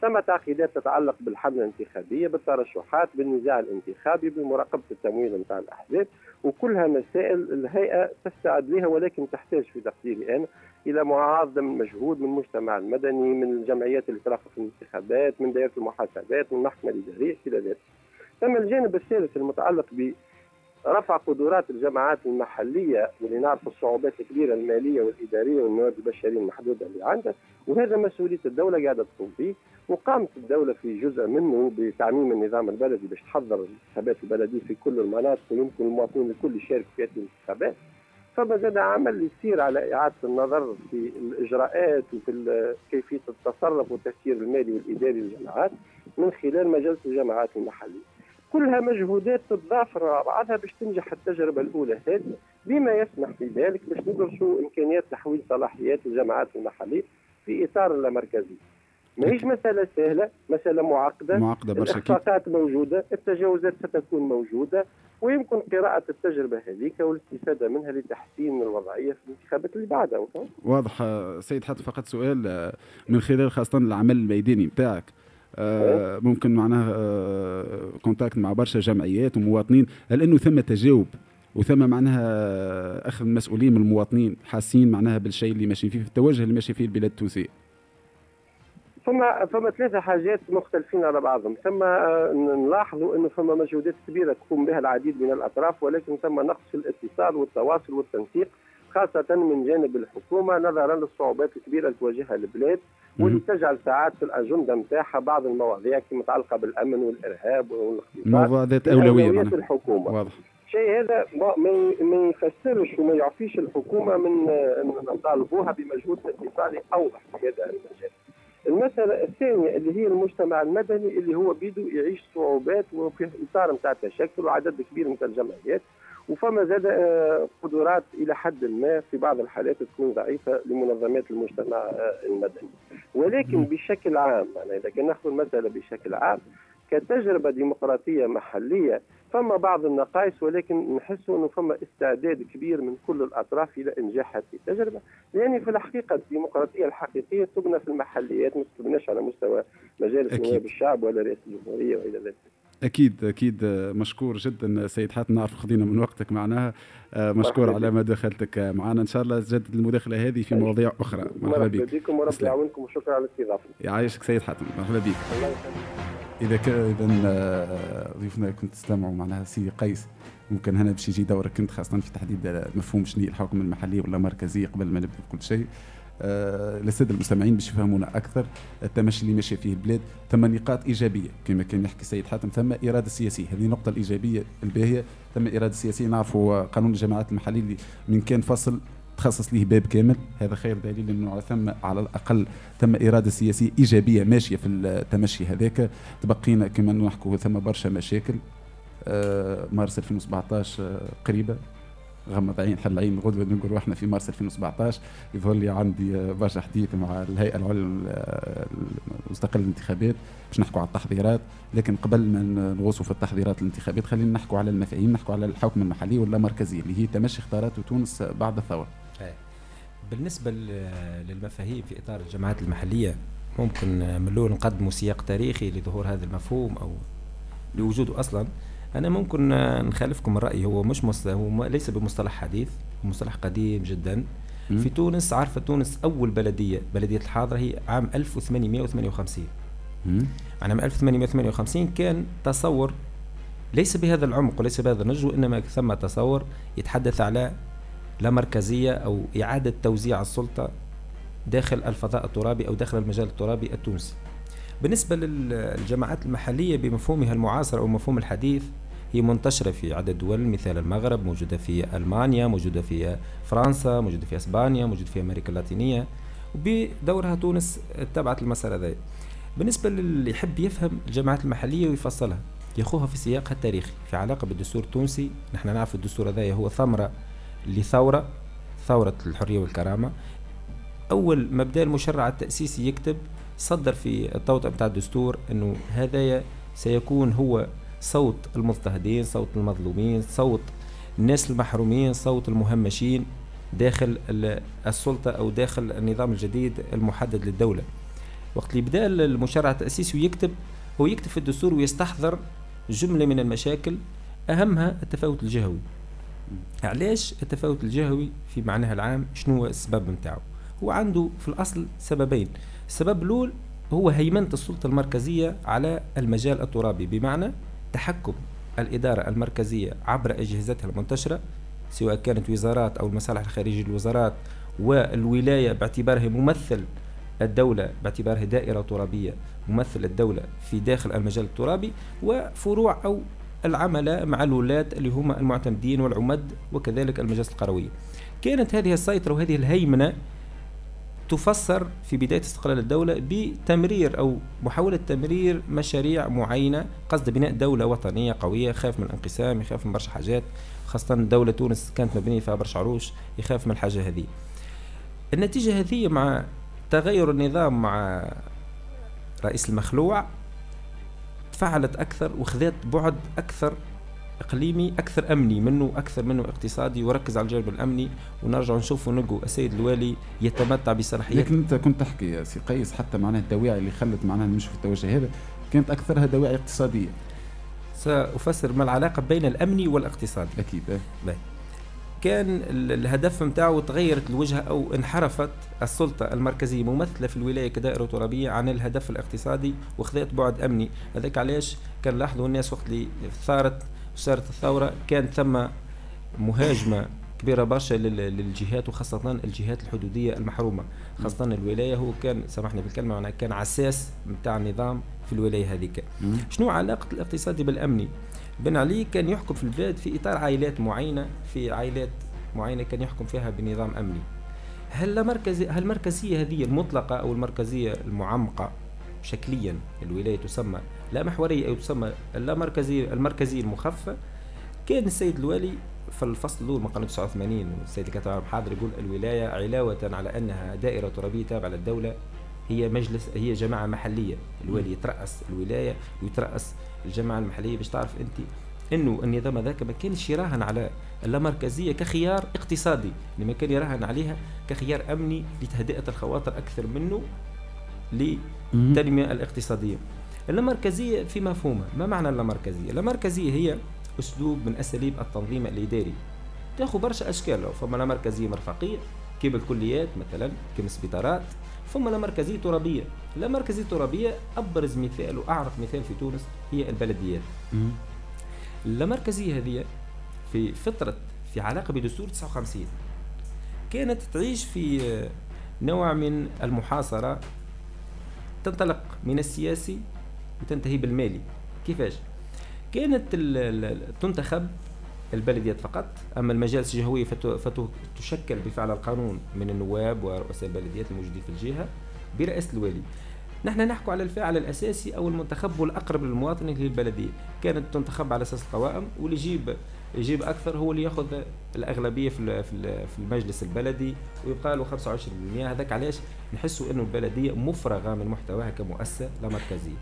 ثم تعقيدات تتعلق بالحملة الانتخابية، بالترشحات، بالنزاع الانتخابي، بمراقبة التمويل نتاع الأحزاب، وكلها مسائل الهيئة تستعد لها، ولكن تحتاج في تقديري أنا إلى معارضة من مجهود من المجتمع المدني، من الجمعيات اللي ترافق في الانتخابات، من دائرة المحاسبات، من المحكمة الإدارية إلى ذلك. ثم الجانب الثالث المتعلق برفع قدرات الجماعات المحلية، واللي نعرف الصعوبات الكبيرة المالية والإدارية والموارد البشرية المحدودة اللي عندها، وهذا مسؤولية الدولة قاعدة تقوم به. وقامت الدولة في جزء منه بتعميم النظام البلدي باش تحضر الانتخابات البلدية في كل المناطق، ويمكن المواطنين الكل يشاركوا في هذه الانتخابات. فما زاد عمل يسير على إعادة النظر في الإجراءات وفي كيفية التصرف والتسيير المالي والإداري للجماعات من خلال مجلس الجماعات المحلية. كلها مجهودات تتضافر مع بعضها باش تنجح التجربة الأولى هذه، بما يسمح في ذلك باش ندرسوا إمكانيات تحويل صلاحيات الجماعات المحلية في إطار اللامركزية. ماهيش مسألة سهلة، مسألة معقدة برشا. الإخفاقات موجودة، التجاوزات ستكون موجودة، ويمكن قراءة التجربة هذيك والاستفادة منها لتحسين الوضعية في الانتخابات اللي بعدها. واضح سيد، حتى فقط سؤال من خلال خاصة العمل الميداني متاعك، ممكن معناها كونتاكت مع برشا جمعيات ومواطنين، هل انه ثم تجاوب وثم معناها اخذ المسؤولين من المواطنين حاسين معناها بالشيء اللي ماشي فيه، في التوجه اللي ماشي فيه البلاد التونسية؟ فما ثلاثة حاجات مختلفين على بعضهم. ثم نلاحظوا انه فما مجهودات كبيرة تقوم بها العديد من الاطراف، ولكن ثم نقص في الاتصال والتواصل والتنسيق، خاصة من جانب الحكومة نظرا للصعوبات الكبيرة اللي تواجهها البلاد، واللي تجعل ساعات في الأجندة نتاعها بعض المواضيع متعلقة بالأمن والإرهاب والاقتصاد، موضوع ذات أولوية الحكومة. واضح. الشيء هذا ما يفسرش وما يعفيش الحكومة من أن نطالبوها بمجهود اتصالي أوضح في هذا المجال. المسألة الثانية اللي هي المجتمع المدني اللي هو بيدو يعيش صعوبات وفي إطار نتاع تشكل وعدد كبير من الجمعيات، وفما زاد قدرات إلى حد ما في بعض الحالات تكون ضعيفة لمنظمات المجتمع المدني. ولكن بشكل عام، يعني إذا كان ناخذ المسألة بشكل عام كتجربة ديمقراطية محلية، فما بعض النقائص، ولكن نحس أنه فما استعداد كبير من كل الأطراف إلى إنجاح هذه التجربة، لأن في الحقيقة الديمقراطية الحقيقية تبنى في المحليات، ما تبناش على مستوى مجالس نواب الشعب ولا رئاسة الجمهورية وإلى ذلك. أكيد مشكور جدا سيد حاتم، نعرف خذينا من وقتك معناها، مشكور على مداخلتك معنا. إن شاء الله تجدد المداخلة هذه في مواضيع أخرى. مرحبا بكم وربي يعاونكم، وشكرا على الاستضافة. يعيشك سيد حاتم، مرحبا بك. إذا ضيفنا كنت تستمعوا معناها سي قيس، ممكن هنا باش يجي دورك انت خاصة في تحديد مفهوم شنو الحكم المحلي ولا مركزي قبل ما نبدا في كل شيء. للسادة المستمعين باش يفهمونا أكثر التمشي اللي ماشي فيه البلاد، ثم نقاط إيجابية كما كان يحكي سيد حاتم، ثم إرادة سياسية، هذه النقطة الإيجابية الباهية، ثم إرادة سياسية. نعرفوا قانون الجماعات المحلية اللي من كان فصل تخصص ليه باب كامل، هذا خير دليل انه ثم على الاقل ثم اراده سياسيه ايجابيه ماشيه في التمشي هذاك. تبقينا كما نحكوا ثم برشا مشاكل. مارس 2017 قريبه، غمض عين حل عين غدوه نقولوا احنا في مارس 2017. يظهر لي عندي برشا حديث مع الهيئه العليا المستقله للانتخابات باش نحكوا على التحضيرات، لكن قبل ما نغوصوا في التحضيرات الانتخابات خلينا نحكوا على المفاهيم، نحكوا على الحكم المحلي ولا مركزي اللي هي تمشي اختارته تونس بعد الثوره. بالنسبه للمفاهيم في اطار الجماعات المحليه، ممكن من الاول نقدموا سياق تاريخي لظهور هذا المفهوم او لوجوده اصلا. أنا ممكن نخالفكم الرأي، هو مش هو ليس بمصطلح حديث، مصطلح قديم جدا. في تونس، عارفة تونس أول بلدية الحاضرة هي عام 1858. عام 1858 كان تصور ليس بهذا العمق وليس بهذا النجو، إنما ثم تصور يتحدث على لا مركزية أو إعادة توزيع السلطة داخل الفضاء الترابي أو داخل المجال الترابي التونسي. بالنسبة للجماعات المحلية بمفهومها المعاصر أو مفهوم الحديث، هي منتشرة في عدد دول، مثال المغرب، موجودة في ألمانيا، موجودة في فرنسا، موجودة في إسبانيا، موجودة في أمريكا اللاتينية، وبدورها تونس اتبعت المسار هذا. بالنسبة للي يحب يفهم الجماعات المحلية ويفصلها، ياخوها في سياقها التاريخي في علاقة بالدستور التونسي. نحن نعرف الدستور هذا هو ثمرة ثورة الحرية والكرامة. أول ما بدأ المشرع التأسيسي يكتب، صدر في التوطئة بتاع الدستور أنه هذا سيكون هو صوت المضطهدين، صوت المظلومين، صوت الناس المحرومين، صوت المهمشين داخل السلطة أو داخل النظام الجديد المحدد للدولة. وقت اللي بدا المشرع التأسيسي هو يكتب في الدستور ويستحضر جملة من المشاكل أهمها التفاوت الجهوي. علاش التفاوت الجهوي في معناها العام؟ شنو هو السبب متاعه؟ هو عنده في الأصل سببين. السبب الأول هو هيمنة السلطة المركزية على المجال الترابي، بمعنى تحكم الإدارة المركزية عبر أجهزتها المنتشرة، سواء كانت وزارات أو المصالح الخارجية للوزارات، والولاية باعتبارها ممثل الدولة، باعتبارها دائرة ترابية ممثل الدولة في داخل المجال الترابي، وفروع أو العملاء مع الولاة اللي هم المعتمدين والعمد، وكذلك المجالس القروية. كانت هذه السيطرة وهذه الهيمنة تفسر في بداية استقلال الدولة بتمرير أو محاولة تمرير مشاريع معينة، قصد بناء دولة وطنية قوية، يخاف من الانقسام، يخاف من برشا حاجات، خاصة دولة تونس كانت مبنية فيها برشا عروش، يخاف من الحاجة هذه. النتيجة هذه مع تغير النظام مع رئيس المخلوع تفعلت أكثر وخذت بعد أكثر إقليمي، أكثر أمني منه، أكثر منه اقتصادي، وركز على الجانب الأمني. ونرجع نشوف ونلقوا السيد الوالي يتمتع بصلاحيات. لكن أنت كنت تحكي يا سي قيس حتى معناها الدواعي اللي خلت معناها نمشي في التوجه هذا كانت أكثرها دواعي اقتصادية. سأفسر ما العلاقة بين الأمني والاقتصاد. أكيد. كان الهدف متاعه تغيرت الوجهة أو انحرفت السلطة المركزية ممثلة في الولاية كدائرة ترابية عن الهدف الاقتصادي وخذت بعد أمني. هذاك علاش كان لاحظوا الناس وقت اللي صارت الثورة كان ثم مهاجمة كبيرة برشا للجهات، وخاصة الجهات الحدودية المحرومة، خاصة الولاية. هو كان سامحني بالكلمة معناها كان عساس متاع النظام في الولاية هذيك. شنو علاقة الاقتصادي بالأمني؟ بن علي كان يحكم في البلاد في إطار عائلات معينة، في عائلات معينة كان يحكم فيها بنظام أمني. هل المركزية هذه المطلقة أو المركزية المعمقة شكليا الولاية تسمى لا محورية أو تسمى لا مركزية، المركزية المخففة. كان السيد الوالي في الفصل الأول من قانون 89 والسيد الكاتب حاضر يقول الولاية علاوة على أنها دائرة ترابية تابعة للدولة هي جماعة محلية. الوالي يترأس الولاية ويترأس الجماعة المحلية. باش تعرف أنت إنه النظام هذاك ما كانش يراهن على اللامركزية كخيار اقتصادي، لما كان يراهن عليها كخيار أمني لتهدئة الخواطر أكثر منه للتنمية الاقتصادية. اللامركزية في مفهومها، ما معنى اللامركزية؟ اللامركزية هي أسلوب من أساليب التنظيم الإداري تأخذ برشا أشكال. فما لامركزية مرفقية كيف الكليات مثلا، كيف السبيطارات. ثم لامركزية ترابية. اللامركزية الترابية أبرز مثال وأعرف مثال في تونس هي البلديات. اللامركزية هذه في علاقة بدستور 59 كانت تعيش في نوع من المحاصرة، تنطلق من السياسي وتنتهي بالمالي. كيفاش؟ كانت تنتخب البلديات فقط، أما المجالس الجهوية فتشكل بفعل القانون من النواب ورؤساء البلديات الموجودين في الجهة برئاسة الوالي. نحن نحكي على الفاعل الأساسي أو المنتخب والأقرب للمواطن اللي هي البلدية. كانت تنتخب على أساس القوائم، واللي يجيب أكثر هو اللي يأخذ الأغلبية في المجلس البلدي ويبقى له 25%. هذاك علاش نحسوا إنه البلدية مفرغة من محتواها كمؤسسة لا مركزية.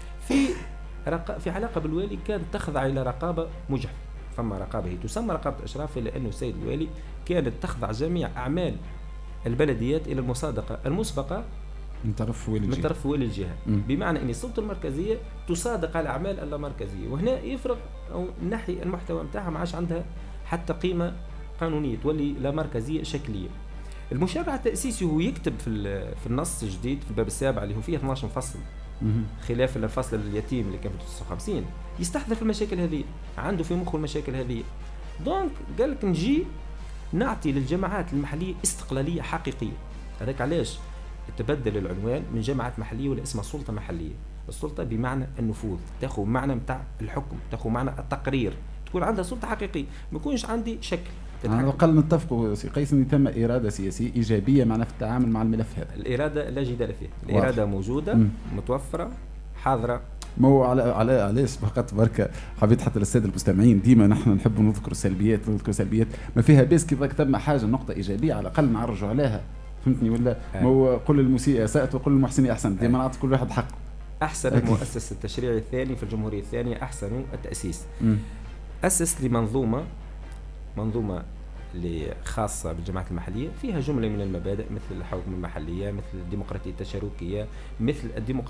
في علاقة بالوالي كانت تخضع إلى رقابة مجحفة. فما رقابة هي تسمى رقابة إشراف، لأنه السيد الوالي كانت تخضع جميع أعمال البلديات إلى المصادقة المسبقة من طرف والي الجهة. بمعنى أن السلطة المركزية تصادق على الأعمال اللامركزية، وهنا يفرق أو نحي المحتوى متاعها ما عادش عندها حتى قيمة قانونية، تولي لا مركزية شكلية. المشرع التأسيسي هو يكتب في النص الجديد في الباب السابع اللي هو فيه 12 فصل، خلاف الفصل اليتيم اللي كان في 59 يستحضر في المشاكل هذه، عنده في مخه المشاكل هذه. دونك قال لك نجي نعطي للجماعات المحلية استقلالية حقيقية. هذاك علاش تبدل العنوان من جماعات محلية ولا اسمها سلطة محلية. السلطة بمعنى النفوذ، تاخذ معنى متاع الحكم، تاخذ معنى التقرير، تكون عندها سلطة حقيقية، ما يكونش عندي شكل. على الأقل نتفقوا سي قيس أن تم إرادة سياسية إيجابية معنا في التعامل مع الملف هذا. الإرادة لا جدال فيها، الإرادة موجودة متوفرة حاضرة. مو علاش فقط بركة حبيت حتى للسادة المستمعين ديما نحن نحب نذكر سلبيات ما فيها بس كي ثم حاجة نقطة إيجابية على الأقل نعرجوا عليها، فهمتني ولا؟ مو قل المسيء أسأت وقل المحسن أحسن، ديما نعطي كل واحد حقه. أحسن المؤسس التشريعي الثاني في الجمهورية الثانية أحسن التأسيس. أسس لمنظومة اللي خاصة بالجماعات المحلية فيها جملة من المبادئ مثل الحكم المحلية، مثل الديمقراطية التشاركية، مثل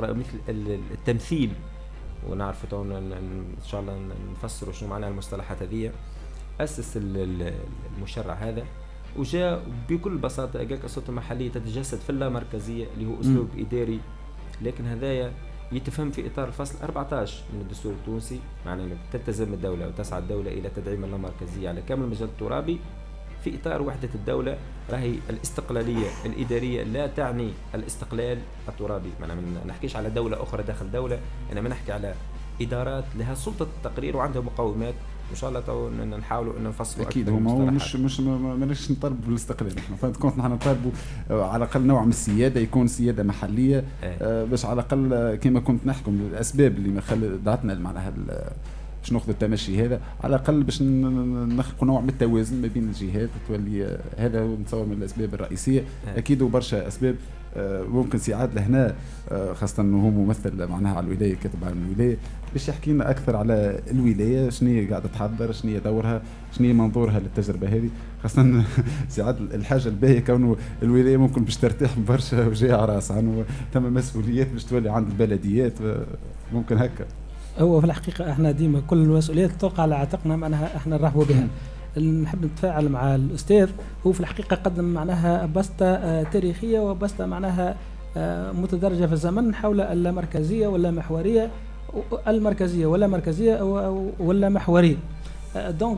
التمثيل. ونعرف إن شاء الله نفسر شنو معنى المصطلحات هذه. أسس المشرع هذا وجاء بكل بساطة قال السلطة المحلية تتجسد في اللامركزية اللي هو أسلوب إداري، لكن هذايا يتفهم في إطار الفصل 14 من الدستور التونسي، معناه أنه تلتزم الدولة وتسعى الدولة إلى تدعيم اللامركزية على كامل المجال الترابي في إطار وحدة الدولة. راهي الاستقلالية الإدارية لا تعني الاستقلال الترابي، معناه ما نحكيش على دولة أخرى داخل دولة، إنما نحكي على إدارات لها سلطة التقرير وعندها مقومات. ان شاء الله تو نحاولوا ان نفصلوا اكيد. هو مش ماناش نطالبوا بالاستقلال، احنا فهمت كنت نحن نطالبوا على الاقل نوع من السياده، يكون سياده محليه باش على الاقل كما كنت نحكم الاسباب اللي ما دعتنا معناها باش ناخذ التمشي هذا، على الاقل باش نخلقوا نوع من التوازن ما بين الجهات تولي. هذا نتصور من الاسباب الرئيسيه. اكيد وبرشا اسباب ممكن سي عادل هنا خاصه انه هو ممثل معناها على الولايه، كاتب على الولايه، باش يحكي لنا اكثر على الولايه، شنو هي قاعده تحضر، شنو هي دورها، شنو هي منظورها للتجربه هذه، خاصه سي عادل الحاجه الباهيه كونه الولايه ممكن باش ترتاح برشا وجايه على راسها، انه ثم مسؤوليات باش تولي عند البلديات ممكن هكا. هو في الحقيقه احنا ديما كل المسؤوليات تقع على عاتقنا، معناها احنا نرحبوا بها. نحب نتفاعل مع الاستاذ، هو في الحقيقه قدم معناها بسطه تاريخيه وبسطه معناها متدرجه في الزمن حول اللامركزيه واللامحوريه، المركزيه ولا مركزيه ولا محوريه. دونك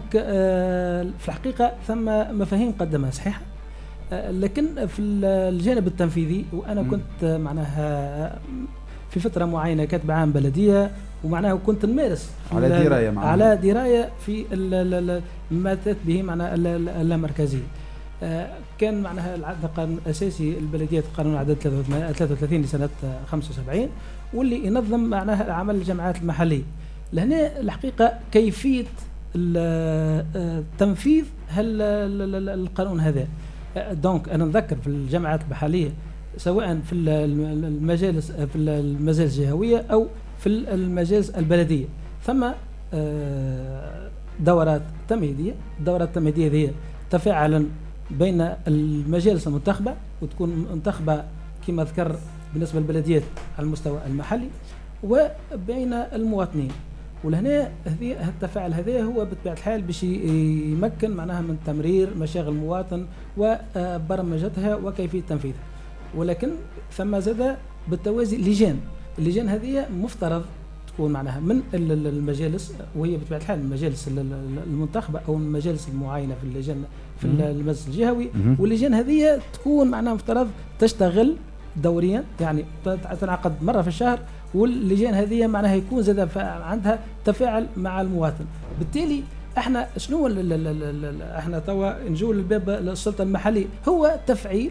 في الحقيقه ثم مفاهيم قدمها صحيحه، لكن في الجانب التنفيذي وانا كنت معناها في فتره معينه كاتب عام بلديه، ومعناها كنت نمارس على درايه في ما تات به معناها اللامركزيه. كان معناها العقد القانون الاساسي البلديات قانون عدد 33 لسنه 75 واللي ينظم معناها عمل الجمعيات المحليه. لهنا الحقيقه كيفيه تنفيذ القانون هذا. دونك انا نذكر في الجمعيات المحليه سواء في المجالس الجهويه او في المجالس البلديه ثم دورات تمهيديه. الدورات التمهيديه هي تفاعلا بين المجالس المنتخبه وتكون منتخبه كما ذكر بالنسبه للبلديات على المستوى المحلي وبين المواطنين. ولهنا هذه التفاعل هذا هو بطبيعه الحال باش يمكن معناها من تمرير مشاغل المواطن وبرمجتها وكيفيه تنفيذها. ولكن ثم زاد بالتوازي اللجان هذه مفترض تكون معناها من المجالس، وهي بطبيعه الحال المجالس المنتخبه او المجالس المعاينه في اللجان في المجلس الجهوي. واللجان هذه تكون معناها مفترض تشتغل دوريا، يعني تنعقد مره في الشهر، واللجان هذه معناها يكون زاد عندها تفاعل مع المواطن. بالتالي احنا شنو احنا توا نجوا للباب السلطه المحليه هو تفعيل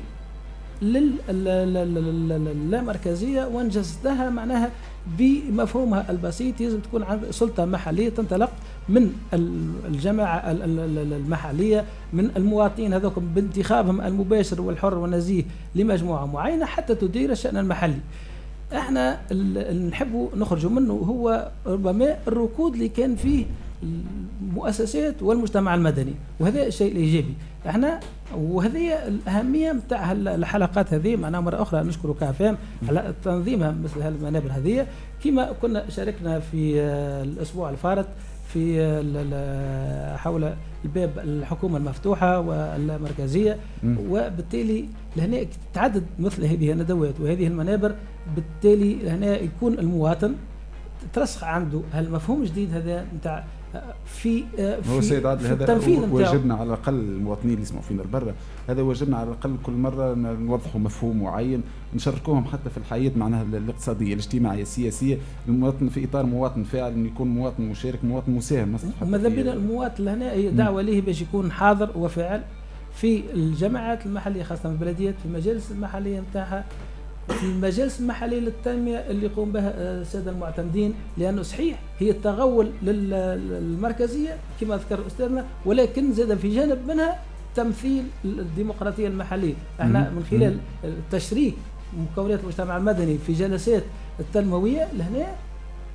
للامركزيه ونجسدها معناها بمفهومها البسيط. لازم تكون عند سلطه محليه تنطلق من الجماعه المحليه، من المواطنين هذوك بانتخابهم المباشر والحر والنزيه لمجموعه معينه حتى تدير الشان المحلي. احنا نحبوا نخرجوا منه هو ربما الركود اللي كان فيه المؤسسات والمجتمع المدني، وهذا الشيء الايجابي. احنا وهذه الاهميه نتاع الحلقات هذه. معناها مره اخرى نشكر كافام على تنظيمها مثل هالمنابر هذه، كما كنا شاركنا في الاسبوع الفارط في حول الباب الحكومه المفتوحه والمركزيه. وبالتالي لهنا تعدد مثل هذه الندوات وهذه المنابر، بالتالي لهنا يكون المواطن ترسخ عنده هالمفهوم الجديد هذا نتاع في هو سيد عادل هذا واجبنا على الاقل المواطنين اللي يسمعوا فينا برا، هذا واجبنا على الاقل كل مره نوضحوا مفهوم معين نشاركوهم حتى في الحياه معناها الاقتصاديه الاجتماعيه السياسيه. المواطن في اطار مواطن فاعل، انه يكون مواطن مشارك مواطن مساهم. ماذا بينا المواطن هنا هي دعوه ليه باش يكون حاضر وفاعل في الجماعات المحليه خاصه في البلديات، في المجالس المحليه نتاعها، في المجالس المحليه للتنميه اللي يقوم بها الساده المعتمدين. لانه صحيح هي التغول للمركزيه كما ذكر استاذنا، ولكن زاد في جانب منها تمثيل الديمقراطيه المحليه. احنا من خلال تشريك مكونات المجتمع المدني في جلسات التنمويه لهنا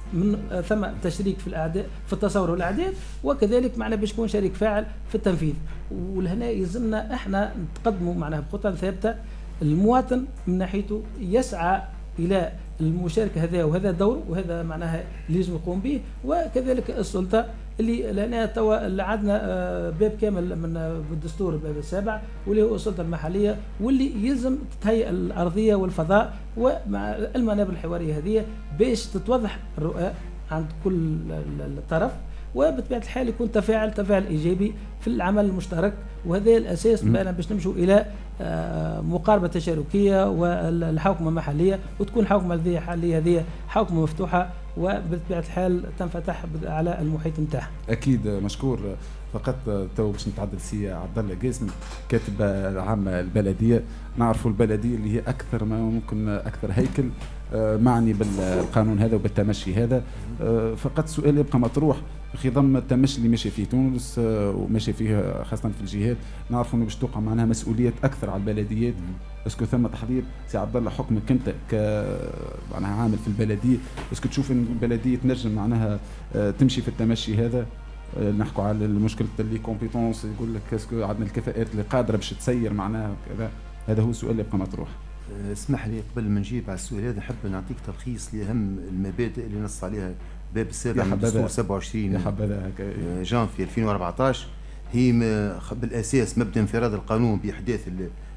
من ثم تشريك في الاعداد في التصور والاعداد، وكذلك معنا باش يكون شريك فاعل في التنفيذ. ولهنا يلزمنا احنا نتقدموا معناها بخطه ثابته. المواطن من ناحيته يسعى الى المشاركه، هذا وهذا دور، وهذا معناها اللي لازم يقوم به. وكذلك السلطه اللي لنا توا اللي عندنا باب كامل من الدستور، الباب السابع، واللي هو السلطه المحليه، واللي يلزم تهيئ الارضيه والفضاء ومع المنابر الحواريه هذه باش تتوضح الرؤى عند كل طرف، وبطبيعه الحال يكون تفاعل ايجابي في العمل المشترك. وهذا الاساس باش نمشوا الى مقاربه تشاركيه والحوكمه محليه، وتكون حوكمه هذه حوكمه مفتوحه، وبطبيعه الحال تنفتح على المحيط نتاعها. اكيد مشكور. فقط تو باش نتعدل سي عبد الله قاسم كاتب العام البلديه. نعرفوا البلديه اللي هي اكثر ما ممكن اكثر هيكل معني بالقانون هذا وبالتمشي هذا. فقط سؤال يبقى مطروح في ضمن التمشي اللي ماشي فيه تونس وماشي فيه خاصه في الجهات. نعرفوا انه باش توقع معناها مسؤوليات اكثر على البلديات. اسكو ثم تحضير سي عبد الله حكمك انت معناها عامل في البلديه، اسكو تشوف ان البلديه تنجم معناها تمشي في التمشي هذا؟ نحكوا على المشكله اللي كومبيتونس، يقول لك اسكو عندنا الكفاءات اللي قادره باش تسير معناها كذا. هذا هو السؤال اللي يبقى مطروح. اسمح لي قبل ما نجيب على السؤال هذا نحب نعطيك تلخيص لاهم المبادئ اللي نص عليها باب السابع من الدستور 27 جانفي 2014. هي بالاساس مبدا انفراد القانون باحداث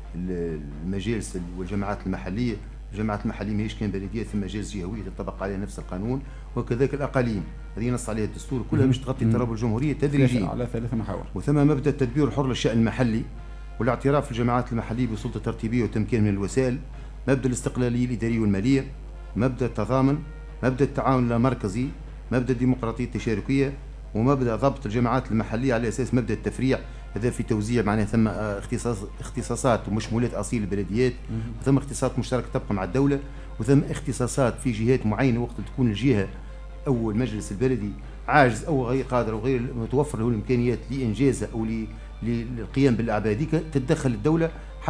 المجالس والجماعات المحليه. الجماعات المحليه ماهيش كان بلديات، ثم مجالس جهويه تطبق عليها نفس القانون، وكذلك الاقاليم هذه نص عليها الدستور كلها باش تغطي الترابط الجمهوريه تدريجيا على 3 محاور. وثم مبدا التدبير الحر للشان المحلي، والاعتراف في الجماعات المحليه بسلطه ترتيبيه وتمكين من الوسائل، مبدا الاستقلاليه الاداريه والماليه، مبدا التضامن، مبدا التعاون اللامركزي، مبدا الديمقراطيه التشاركيه، ومبدا ضبط الجماعات المحليه على اساس مبدا التفريع. هذا في توزيع معناها ثم اختصاصات ومشمولات اصيل البلديات، وثم اختصاصات مشتركه تبقى مع الدوله، وثم اختصاصات في جهات معينه وقت تكون الجهه او المجلس البلدي عاجز او غير قادر او غير متوفر له الامكانيات لانجازها او للقيام بالاعباء ذيك، تتدخل الدوله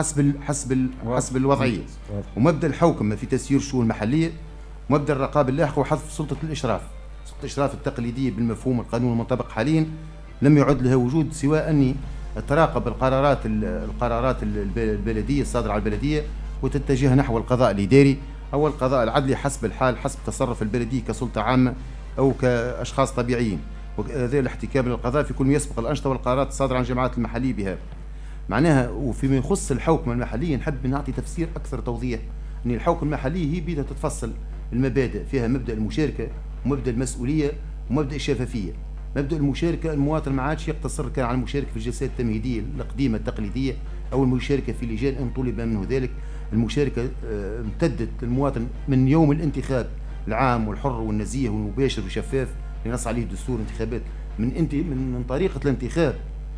حسب الوضعيه. ومبدا الحوكمه في تسيير الشؤون المحليه، ومبدا الرقابه اللاحقه، وحذف سلطه الاشراف. سلطه الاشراف التقليديه بالمفهوم القانون المنطبق حاليا لم يعد لها وجود سوى اني تراقب القرارات البلديه الصادره على البلديه وتتجه نحو القضاء الاداري او القضاء العدلي حسب الحال، حسب تصرف البلديه كسلطه عامه او كاشخاص طبيعيين. وهذا الاحتكام للقضاء في كل ما يسبق الانشطه والقرارات الصادره عن الجماعات المحليه بها. معناها وفيما يخص الحوكمه المحليه نحب نعطي تفسير اكثر توضيح ان الحوكمه المحليه هي بدها تتفصل المبادئ، فيها مبدا المشاركه ومبدا المسؤوليه ومبدا الشفافيه. مبدا المشاركه، المواطن ما عادش يقتصر كان على المشاركه في الجلسات التمهيديه القديمه التقليديه او المشاركه في لجان ان طلب منه ذلك. المشاركه امتدت للمواطن من يوم الانتخاب العام والحر والنزيه والمباشر والشفاف اللي نص عليه الدستور. انتخابات من طريقه الانتخاب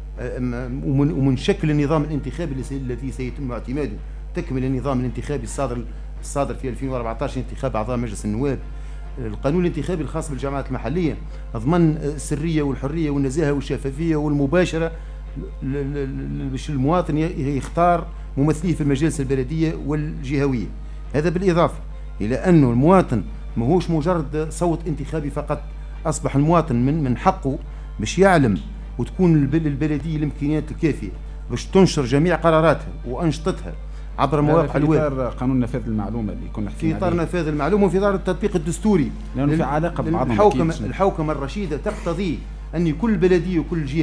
ومن شكل النظام الانتخابي الذي سيتم اعتماده، تكمل النظام الانتخابي الصادر في 2014 انتخاب اعضاء مجلس النواب. القانون الانتخابي الخاص بالجماعات المحليه ضمن السريه والحريه والنزاهه والشفافيه والمباشره باش المواطن يختار ممثليه في المجالس البلديه والجهويه. هذا بالاضافه الى انه المواطن ماهوش مجرد صوت انتخابي فقط، اصبح المواطن من حقه باش يعلم وتكون البلديه الامكانيات الكافيه باش تنشر جميع قراراتها وانشطتها عبر مواقع الويب. في اطار قانون نفاذ المعلومه اللي كنا في اطار نفاذ المعلومه وفي اطار التطبيق الدستوري، لانه في علاقه ببعضهم. الحوكمه الرشيده تقتضي ان كل بلديه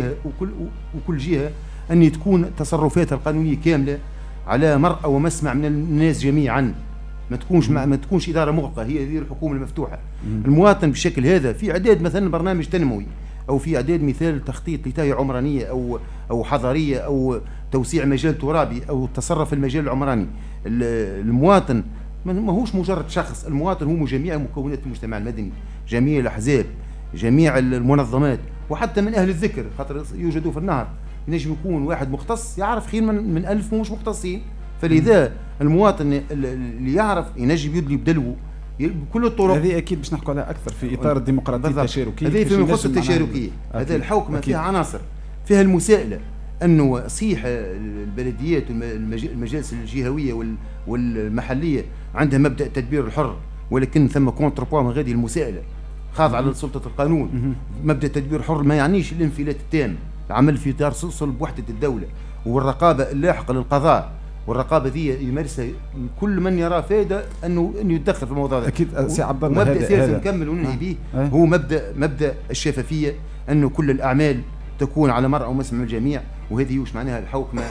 وكل جهه ان تكون تصرفاتها القانونيه كامله على مرأى ومسمع من الناس جميعا، ما تكونش اداره مغلقه، هي الحكومه المفتوحه. المواطن بالشكل هذا في اعداد مثلا برنامج تنموي او في اعداد مثال تخطيط لتهيئه عمرانيه او حضريه او توسيع مجال ترابي او التصرف في المجال العمراني. المواطن ماهوش مجرد شخص، المواطن هو جميع مكونات المجتمع المدني، جميع الاحزاب، جميع المنظمات، وحتى من اهل الذكر، خاطر يوجدوا في النهر ينجم يكون واحد مختص يعرف خير من 1000 مش مختصين. فلذا المواطن اللي يعرف ينجم يدلي بدلو بكل الطرق. هذه اكيد باش نحكوا عليها اكثر في اطار الديمقراطيه التشاركيه. هذه في يخص التشاركيه. هذا الحوكمه فيها عناصر، فيها المساءله، انه صيح البلديات والمجالس الجهويه والمحليه عندها مبدا التدبير الحر، ولكن ثم كونتر بوا من غادي المساءله خاضعة لسلطة القانون. مبدأ التدبير الحر ما يعنيش الانفلات التام، العمل في إطار صلب وحدة الدولة، والرقابة اللاحقة للقضاء، والرقابة ذي يمارسها كل من يرى فائدة أنه يتدخل في الموضوع هذا. أكيد سي عبد الله. ومبدأ ثالث نكمل وننهي به هو مبدأ الشفافية، أنه كل الأعمال تكون على مرأى ومسمع الجميع، وهذه وش معناها الحوكمة.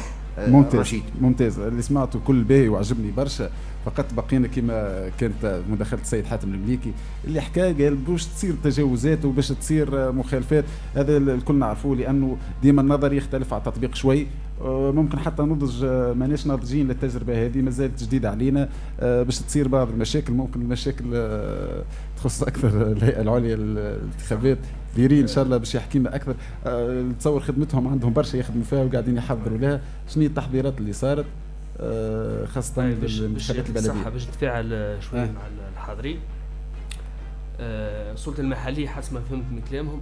ممتاز اللي سمعته كل باهي وعجبني برشا. فقط بقينا كما كانت مداخله السيد حاتم المليكي اللي حكى قال باش تصير تجاوزات وباش تصير مخالفات، هذا الكل نعرفوه لانه ديما النظر يختلف على التطبيق شوي. ممكن حتى نضج ماناش ناضجين للتجربه هذه، مازالت جديده علينا. باش تصير بعض المشاكل، ممكن المشاكل تخص اكثر الهيئه العليا للانتخابات دايرين ان شاء الله باش يحكي لنا اكثر. نتصور خدمتهم عندهم برشا يخدموا فيها وقاعدين يحضروا لها. شنو هي التحضيرات اللي صارت خاصه بالانتخابات البلديه؟ باش نتفاعل شويه مع الحاضرين. السلطه المحليه حسب ما فهمت من كلامهم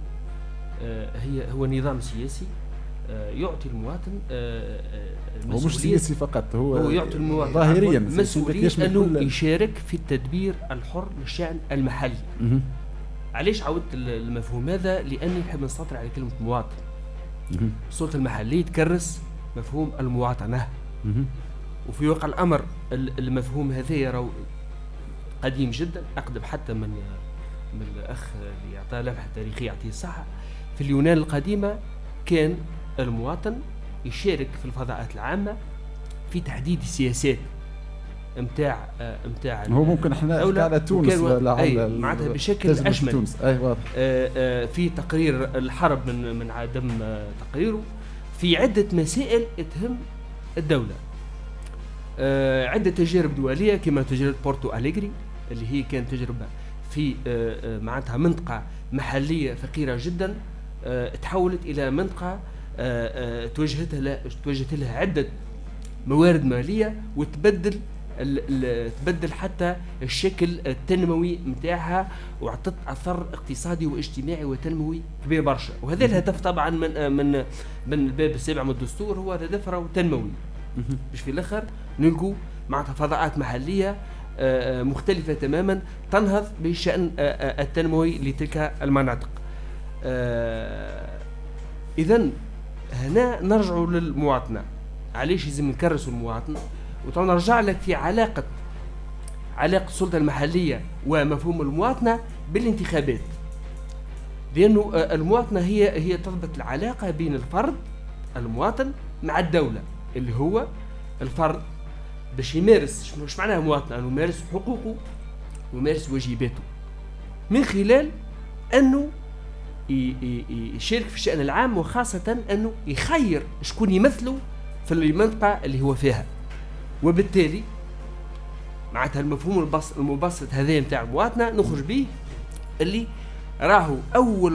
هو نظام سياسي يعطي المواطن هو مش سياسي فقط، هو يعطي المواطن ظاهريا مسؤولية انه يشارك في التدبير الحر للشأن المحلي. علاش عودت المفهوم هذا؟ لاني نحب نسطر على كلمه مواطن. السلطه المحليه تكرس مفهوم المواطنه، وفي واقع الامر المفهوم هذا يرى قديم جدا، اقدم حتى من الاخ اللي يعطى لمحه تاريخيه يعطيه الصحه. في اليونان القديمه كان المواطن يشارك في الفضاءات العامه في تحديد السياسات متاع هو ممكن احنا على تونس معناتها بشكل اشمل. في تقرير الحرب من عدم تقريره في عده مسائل تهم الدوله. عده تجارب دوليه كما تجربه بورتو أليغري اللي هي كانت تجربه في معناتها منطقه محليه فقيره جدا تحولت الى منطقه توجهت لها عده موارد ماليه وتبدل حتى الشكل التنموي نتاعها، وعطت اثر اقتصادي واجتماعي وتنموي كبير برشا. وهذا الهدف طبعا من الباب السابع من الدستور، هو هدف تنموي باش في الاخر نلقوا معناتها فضاءات محليه مختلفه تماما تنهض بالشان التنموي لتلك المناطق. اذا هنا نرجع للمواطنه. علاش لازم نكرسوا المواطن؟ وتنرجع لك في علاقه السلطه المحليه ومفهوم المواطنه بالانتخابات، لانه المواطنه هي تضبط العلاقه بين الفرد المواطن مع الدوله، اللي هو الفرد باش يمارس مش معناها مواطن، انه يمارس حقوقه ويمارس واجباته من خلال انه يشارك في الشأن العام، وخاصة أنه يخير شكون يمثله في المنطقة اللي هو فيها. وبالتالي معناتها المفهوم المبسط هذا نتاع المواطنة نخرج به اللي راهو أول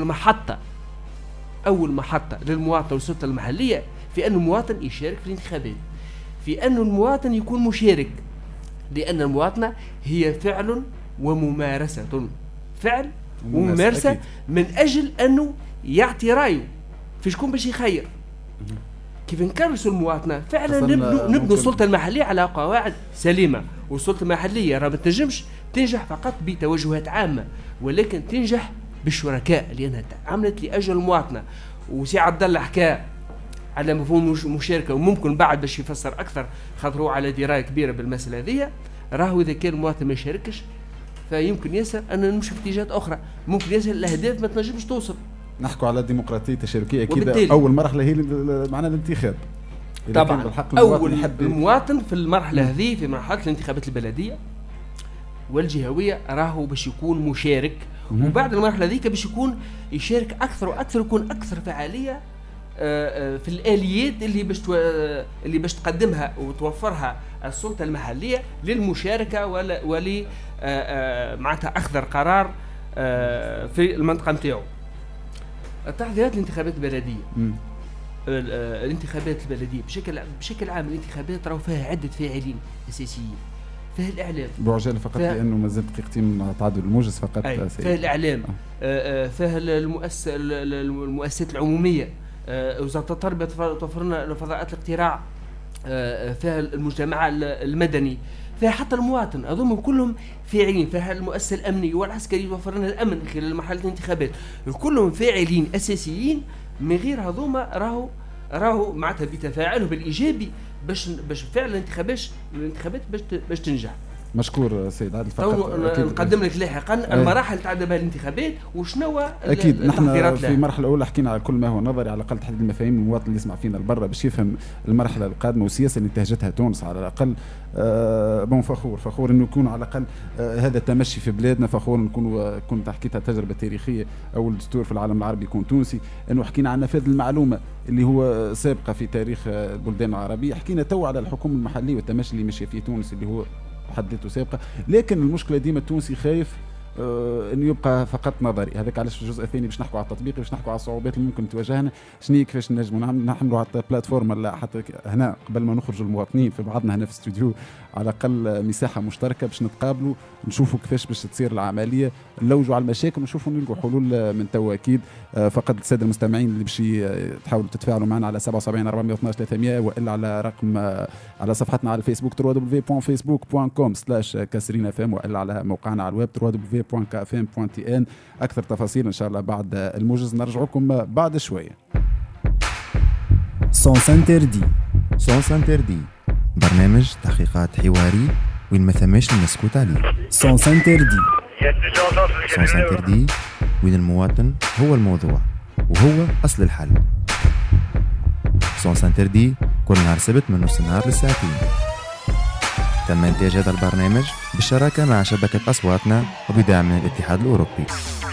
محطة للمواطنة والسلطة المحلية في أن المواطن يشارك في الانتخابات، في أن المواطن يكون مشارك، لأن المواطنة هي فعل وممارسة، فعل وممارسة من أجل أنه يعطي رأيه في شكون باش يخير. كيف نكرسوا المواطنة فعلا نبنوا السلطة المحلية على قواعد سليمة. والسلطة المحلية راه ما تنجمش تنجح فقط بتوجهات عامة، ولكن تنجح بالشركاء لأنها عملت لأجل المواطنة. وسي عبد الله حكى على مفهوم المشاركة، وممكن بعد باش يفسر أكثر خاطر هو على دراية كبيرة بالمسألة هذه. راهو إذا كان المواطن ما يشاركش فيمكن ياسر أن نمشي في اتجاهات أخرى، ممكن ياسر الأهداف ما تنجمش توصل. نحكوا على الديمقراطية التشاركية أكيد أول مرحلة هي معنا الانتخاب طبعا. أول المواطن في المرحلة هذه في مرحلة الانتخابات البلدية والجهوية راهو باش يكون مشارك، وبعد المرحلة ذيك باش يكون يشارك أكثر وأكثر، يكون أكثر فعالية في الآليات اللي باش تقدمها وتوفرها السلطة المحلية للمشاركة ولي معناتها أخذ قرار في المنطقة نتاعو. التحضيرات الانتخابات البلدية، الانتخابات البلدية بشكل عام الانتخابات راهو فيها عدة فاعلين أساسيين. فيها الإعلام بعجالة فقط لأنه مازال دقيقتين من تعادل الموجز فقط. فيها الإعلام، فيها المؤسسات العمومية، وزارة التربية توفر لنا فضاءات الاقتراع، فيها المجتمع المدني، فيها حتى المواطن هذوما كلهم فاعلين، فيها المؤسسه الامنيه والعسكريه توفر لنا الامن خلال مرحله الانتخابات، كلهم فاعلين اساسيين. من غير هذوما راهو معناتها بتفاعله بالايجابي باش فعلا الانتخابات باش تنجح. مشكور سيد عادل. فقط نقدم لك لاحقا المراحل اللي تعدى بها الانتخابات وشنو اكيد. نحن في المرحله الاولى حكينا على كل ما هو نظري، على الاقل تحديد المفاهيم المواطن اللي يسمع فينا لبرا باش يفهم المرحله القادمه والسياسه اللي انتهجتها تونس على الاقل. بون فخور انه يكون على الاقل هذا التمشي في بلادنا، فخور نكون كنت حكيتها تجربه تاريخيه، اول دستور في العالم العربي يكون تونسي، انه حكينا عن نفاذ المعلومه اللي هو سابقه في تاريخ البلدان العربيه، حكينا تو على الحكومه المحليه والتمشي اللي مشي فيه تونس اللي هو بحد ذاته سابقه. لكن المشكله ديما التونسي خايف انه يبقى فقط نظري. هذاك علاش في الجزء الثاني باش نحكوا على التطبيق، باش نحكوا على الصعوبات اللي ممكن تواجهنا، شنو كيفاش نجموا نحملوا على بلاتفورم، لا حتى هنا قبل ما نخرجوا المواطنين في بعضنا هنا في الاستوديو على الاقل مساحه مشتركه باش نتقابلوا نشوفوا كيفاش باش تصير العمليه، نلوجوا على المشاكل ونشوفوا نلقوا حلول من توا. اكيد فقط الساده المستمعين اللي باش تحاولوا تتفاعلوا معنا على 77 412 300 والا على رقم على صفحتنا على الفيسبوك www.facebook.com/كاسرين.fm والا على موقعنا على الويب www.kfm.tn. اكثر تفاصيل ان شاء الله بعد الموجز نرجع لكم بعد شويه. سونس انتردي برنامج تحقيقات حواري وين ما ثماش المسكوت عليه. سونس انتردي وين المواطن هو الموضوع وهو أصل الحل. سونس انتردي كل نهار سبت من نص النهار للساعتين. تم إنتاج هذا البرنامج بالشراكة مع شبكة أصواتنا وبدعم من الاتحاد الأوروبي.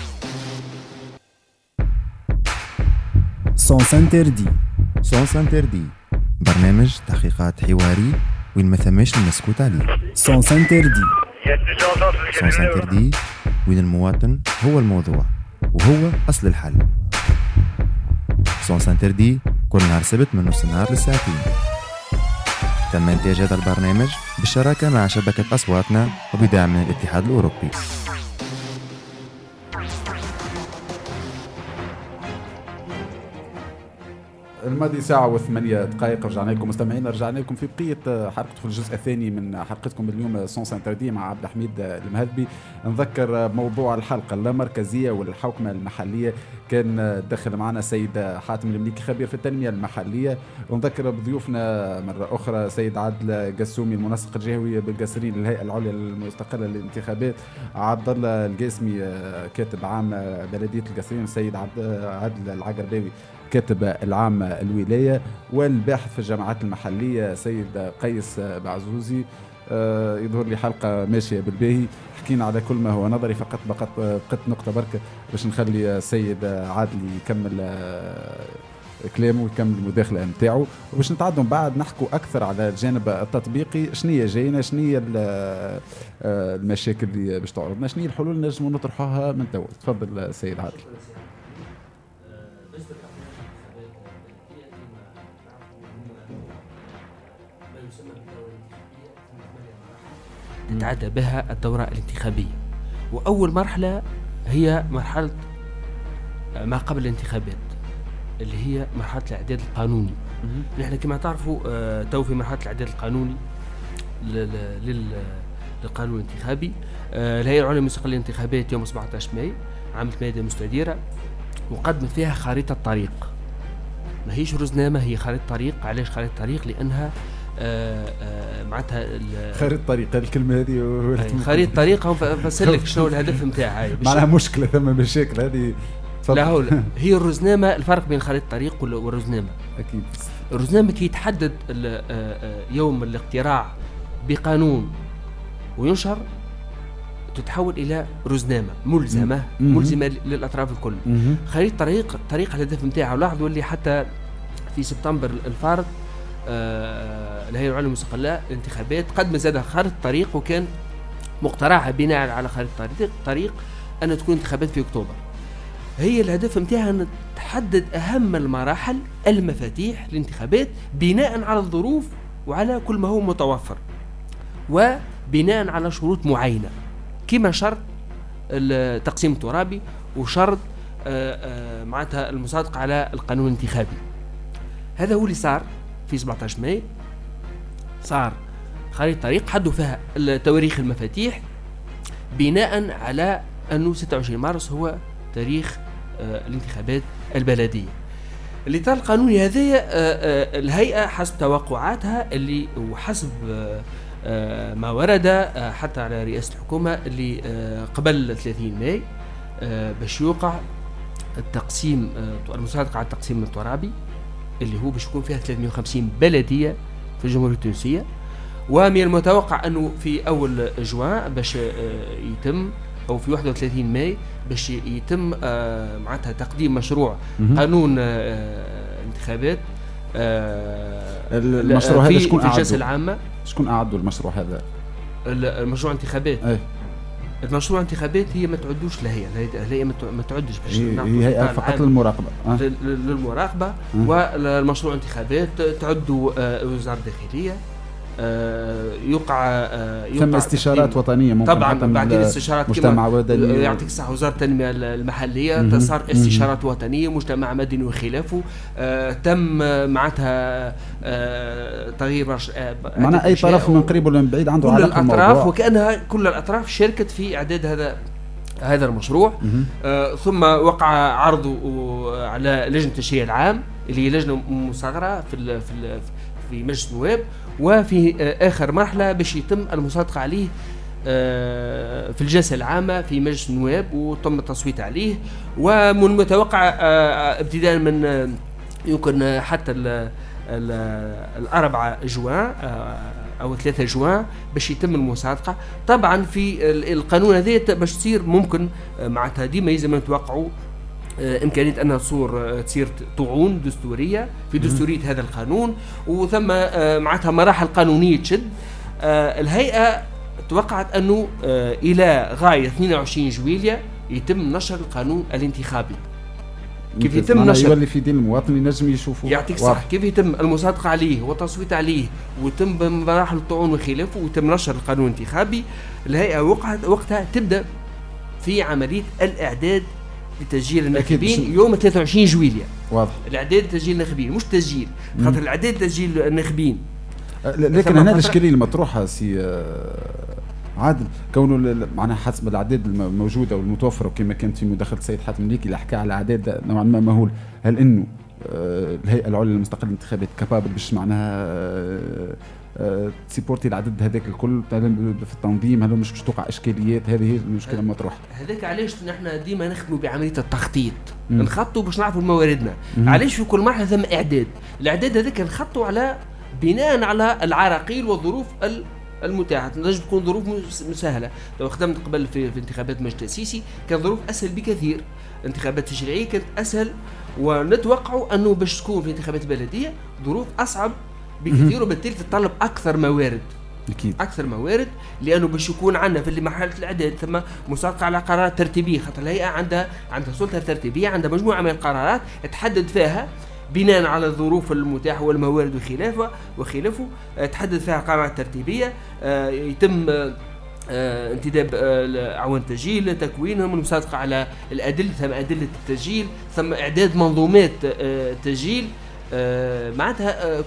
سونس انتردي برنامج تحقيقات حواري وين ما ثماش المسكوت عليه. سونس انتردي وين المواطن هو الموضوع وهو أصل الحل. سونس انتردي كل نهار سبت من نص النهار للساعتين. تم إنتاج هذا البرنامج بالشراكة مع شبكة أصواتنا وبدعم من الاتحاد الأوروبي. الماضي ساعة و8 دقائق رجعنا لكم مستمعينا، رجعنا لكم في بقية حلقة في الجزء الثاني من حلقتكم اليوم سونس انتردي مع عبد الحميد المهذبي. نذكر موضوع الحلقة اللامركزية والحوكمة المحلية، كان دخل معنا سيد حاتم المليكي خبير في التنمية المحلية، ونذكر بضيوفنا مرة أخرى سيد عادل قسومي المنسق الجهوي بالقاسرين للهيئة العليا المستقلة للانتخابات، عبد الله القاسمي كاتب عام بلدية القاسرين، سيد عادل العقرباوي كاتب العام الولاية، والباحث في الجامعات المحلية سيد قيس بعزوزي. يظهر لي حلقة ماشية بالباهي، حكينا على كل ما هو نظري، فقط بقت نقطة بركة باش نخلي السيد عادل يكمل كلامه ويكمل المداخلة متاعه، وباش نتعدوا بعد نحكوا أكثر على الجانب التطبيقي، شنية جاينا، شنية المشاكل اللي باش تعرضنا، شنية الحلول اللي نجموا نطرحوها من توا. تفضل سيد عادل. تتعدى بها الدورة الانتخابية، وأول مرحلة هي مرحلة ما قبل الانتخابات اللي هي مرحلة الإعداد القانوني. نحن كما تعرفوا تو في مرحلة الإعداد القانوني للقانون الانتخابي. الهيئة العليا المستقلة للانتخابات يوم 17 ماي عملت مادة مستديرة وقدمت فيها خريطة طريق، ما هيش رزنامة، هي خريطة طريق. علاش خريطة طريق؟ لأنها معناتها خريطة طريق، الكلمة هذه خريطة طريق هم فسلك شنو الهدف نتاعها، معناها مشكلة ثم مشاكل هذه. لا هي الرزنامة، الفرق بين خريطة الطريق والرزنامة أكيد. الرزنامة كي يتحدد يوم الاقتراع بقانون وينشر تتحول إلى رزنامة ملزمة للأطراف الكل. خريطة طريق الهدف نتاعها، لاحظوا اللي حتى في سبتمبر الفارط الهيئة العليا المستقلة للانتخابات قدم زاد خريطة طريق، وكان مقترحها بناء على خريطة طريق أن تكون انتخابات في أكتوبر. هي الهدف نتاعها أن تحدد أهم المراحل المفاتيح للانتخابات بناء على الظروف وعلى كل ما هو متوفر، وبناء على شروط معينة كما شرط التقسيم الترابي وشرط معناتها المصادقة على القانون الانتخابي. هذا هو اللي صار في 17 ماي. صار خريطة طريق حدوا فيها تواريخ المفاتيح بناء على أنه 26 مارس هو تاريخ الانتخابات البلدية. الإطار القانوني هذه الهيئة حسب توقعاتها اللي وحسب ما ورد حتى على رئاسة الحكومة اللي قبل 30 ماي باش يوقع التقسيم المصادقة على التقسيم الترابي اللي هو باش يكون فيها 350 بلدية في الجمهورية التونسية، ومن المتوقع أنه في أول جوان باش يتم أو في 31 ماي باش يتم معناتها تقديم مشروع قانون انتخابات. المشروع هذا شكون في الجلسة العامة؟ شكون أعدوا المشروع هذا؟ المشروع انتخابات. المشروع انتخابات هي ما تعدوش الهيئة ما تعدش باش هي هيئة فقط للمراقبة للمراقبة. والمشروع انتخابات تعدوا وزارة الداخلية. يوقع ثم استشارات وطنية ممكن طبعا بعدين استشارات مجتمع مدني يعطيك الصحة وزارة التنمية المحلية صار استشارات وطنية مجتمع مدني وخلافه. تم معناتها تغيير معناها أي طرف من قريب ولا من بعيد عنده كل علاقة الأطراف وكأنها كل الأطراف شاركت في إعداد هذا المشروع. ثم وقع عرضه على لجنة التشريع العام اللي هي لجنة مصغرة في مجلس النواب، وفي آخر مرحلة باش يتم المصادقة عليه في الجلسة العامة في مجلس النواب وتم التصويت عليه. ومن المتوقع ابتداء من يمكن حتى الأربعة جوان أو 3 جوان باش يتم المصادقة. طبعا في القانون هذا باش تصير ممكن معناتها ديما لازم نتوقعوا إمكانية أنها تصير طعون دستورية في دستورية هذا القانون، وثم معناتها مراحل قانونية تشد. الهيئة توقعت أنه إلى غاية 22 جويلية يتم نشر القانون الانتخابي. كيف يتم نشر يولي في دين المواطن ينجم يشوفوا يعطيك صح كيف يتم المصادقة عليه والتصويت عليه ويتم بمراحل الطعون وخلافه ويتم نشر القانون الانتخابي. الهيئة وقتها تبدأ في عملية الإعداد لتسجيل الناخبين يوم 23 جويلية. واضح. الإعداد لتسجيل الناخبين مش تسجيل خاطر الإعداد تسجيل الناخبين. لكن هنا الإشكالية المطروحة سي عادل كونه معناها حسب الأعداد الموجودة والمتوفرة وكما كانت في مداخلة السيد حاتم المليكي اللي حكى على أعداد نوعا ما مهول، هل إنه الهيئة العليا للمستقبل للانتخابات كابابل باش معناها تسيبورتي العدد هذاك الكل في التنظيم؟ هل مش باش توقع اشكاليات؟ هذه هي المشكله المطروحه. هذاك علاش نحن ديما نخدموا بعمليه التخطيط، نخططوا باش نعرفوا مواردنا. علاش في كل مرحله ثم اعداد، الاعداد هذاك نخططوا على بناء على العراقيل والظروف المتاحه. تنجم تكون ظروف سهله. لو خدمت قبل في انتخابات مجلس التاسيسي كان ظروف اسهل بكثير، انتخابات تشريعيه كانت اسهل، ونتوقعوا انه باش تكون في انتخابات بلديه ظروف اصعب بكثير وبالتالي تتطلب اكثر موارد. اكيد اكثر موارد، لانه باش يكون عندنا في مرحله الاعداد ثم مسابقه على قرارات ترتيبيه، خاطر الهيئه عندها سلطه ترتيبيه، عندها مجموعه من القرارات تحدد فيها بناء على الظروف المتاحه والموارد وخلافه تحدد فيها قرارات ترتيبيه. يتم انتداب اعوان تسجيل، تكوينهم، المصادقه على الادله، ثم ادله التسجيل، ثم اعداد منظومات تسجيل. معناتها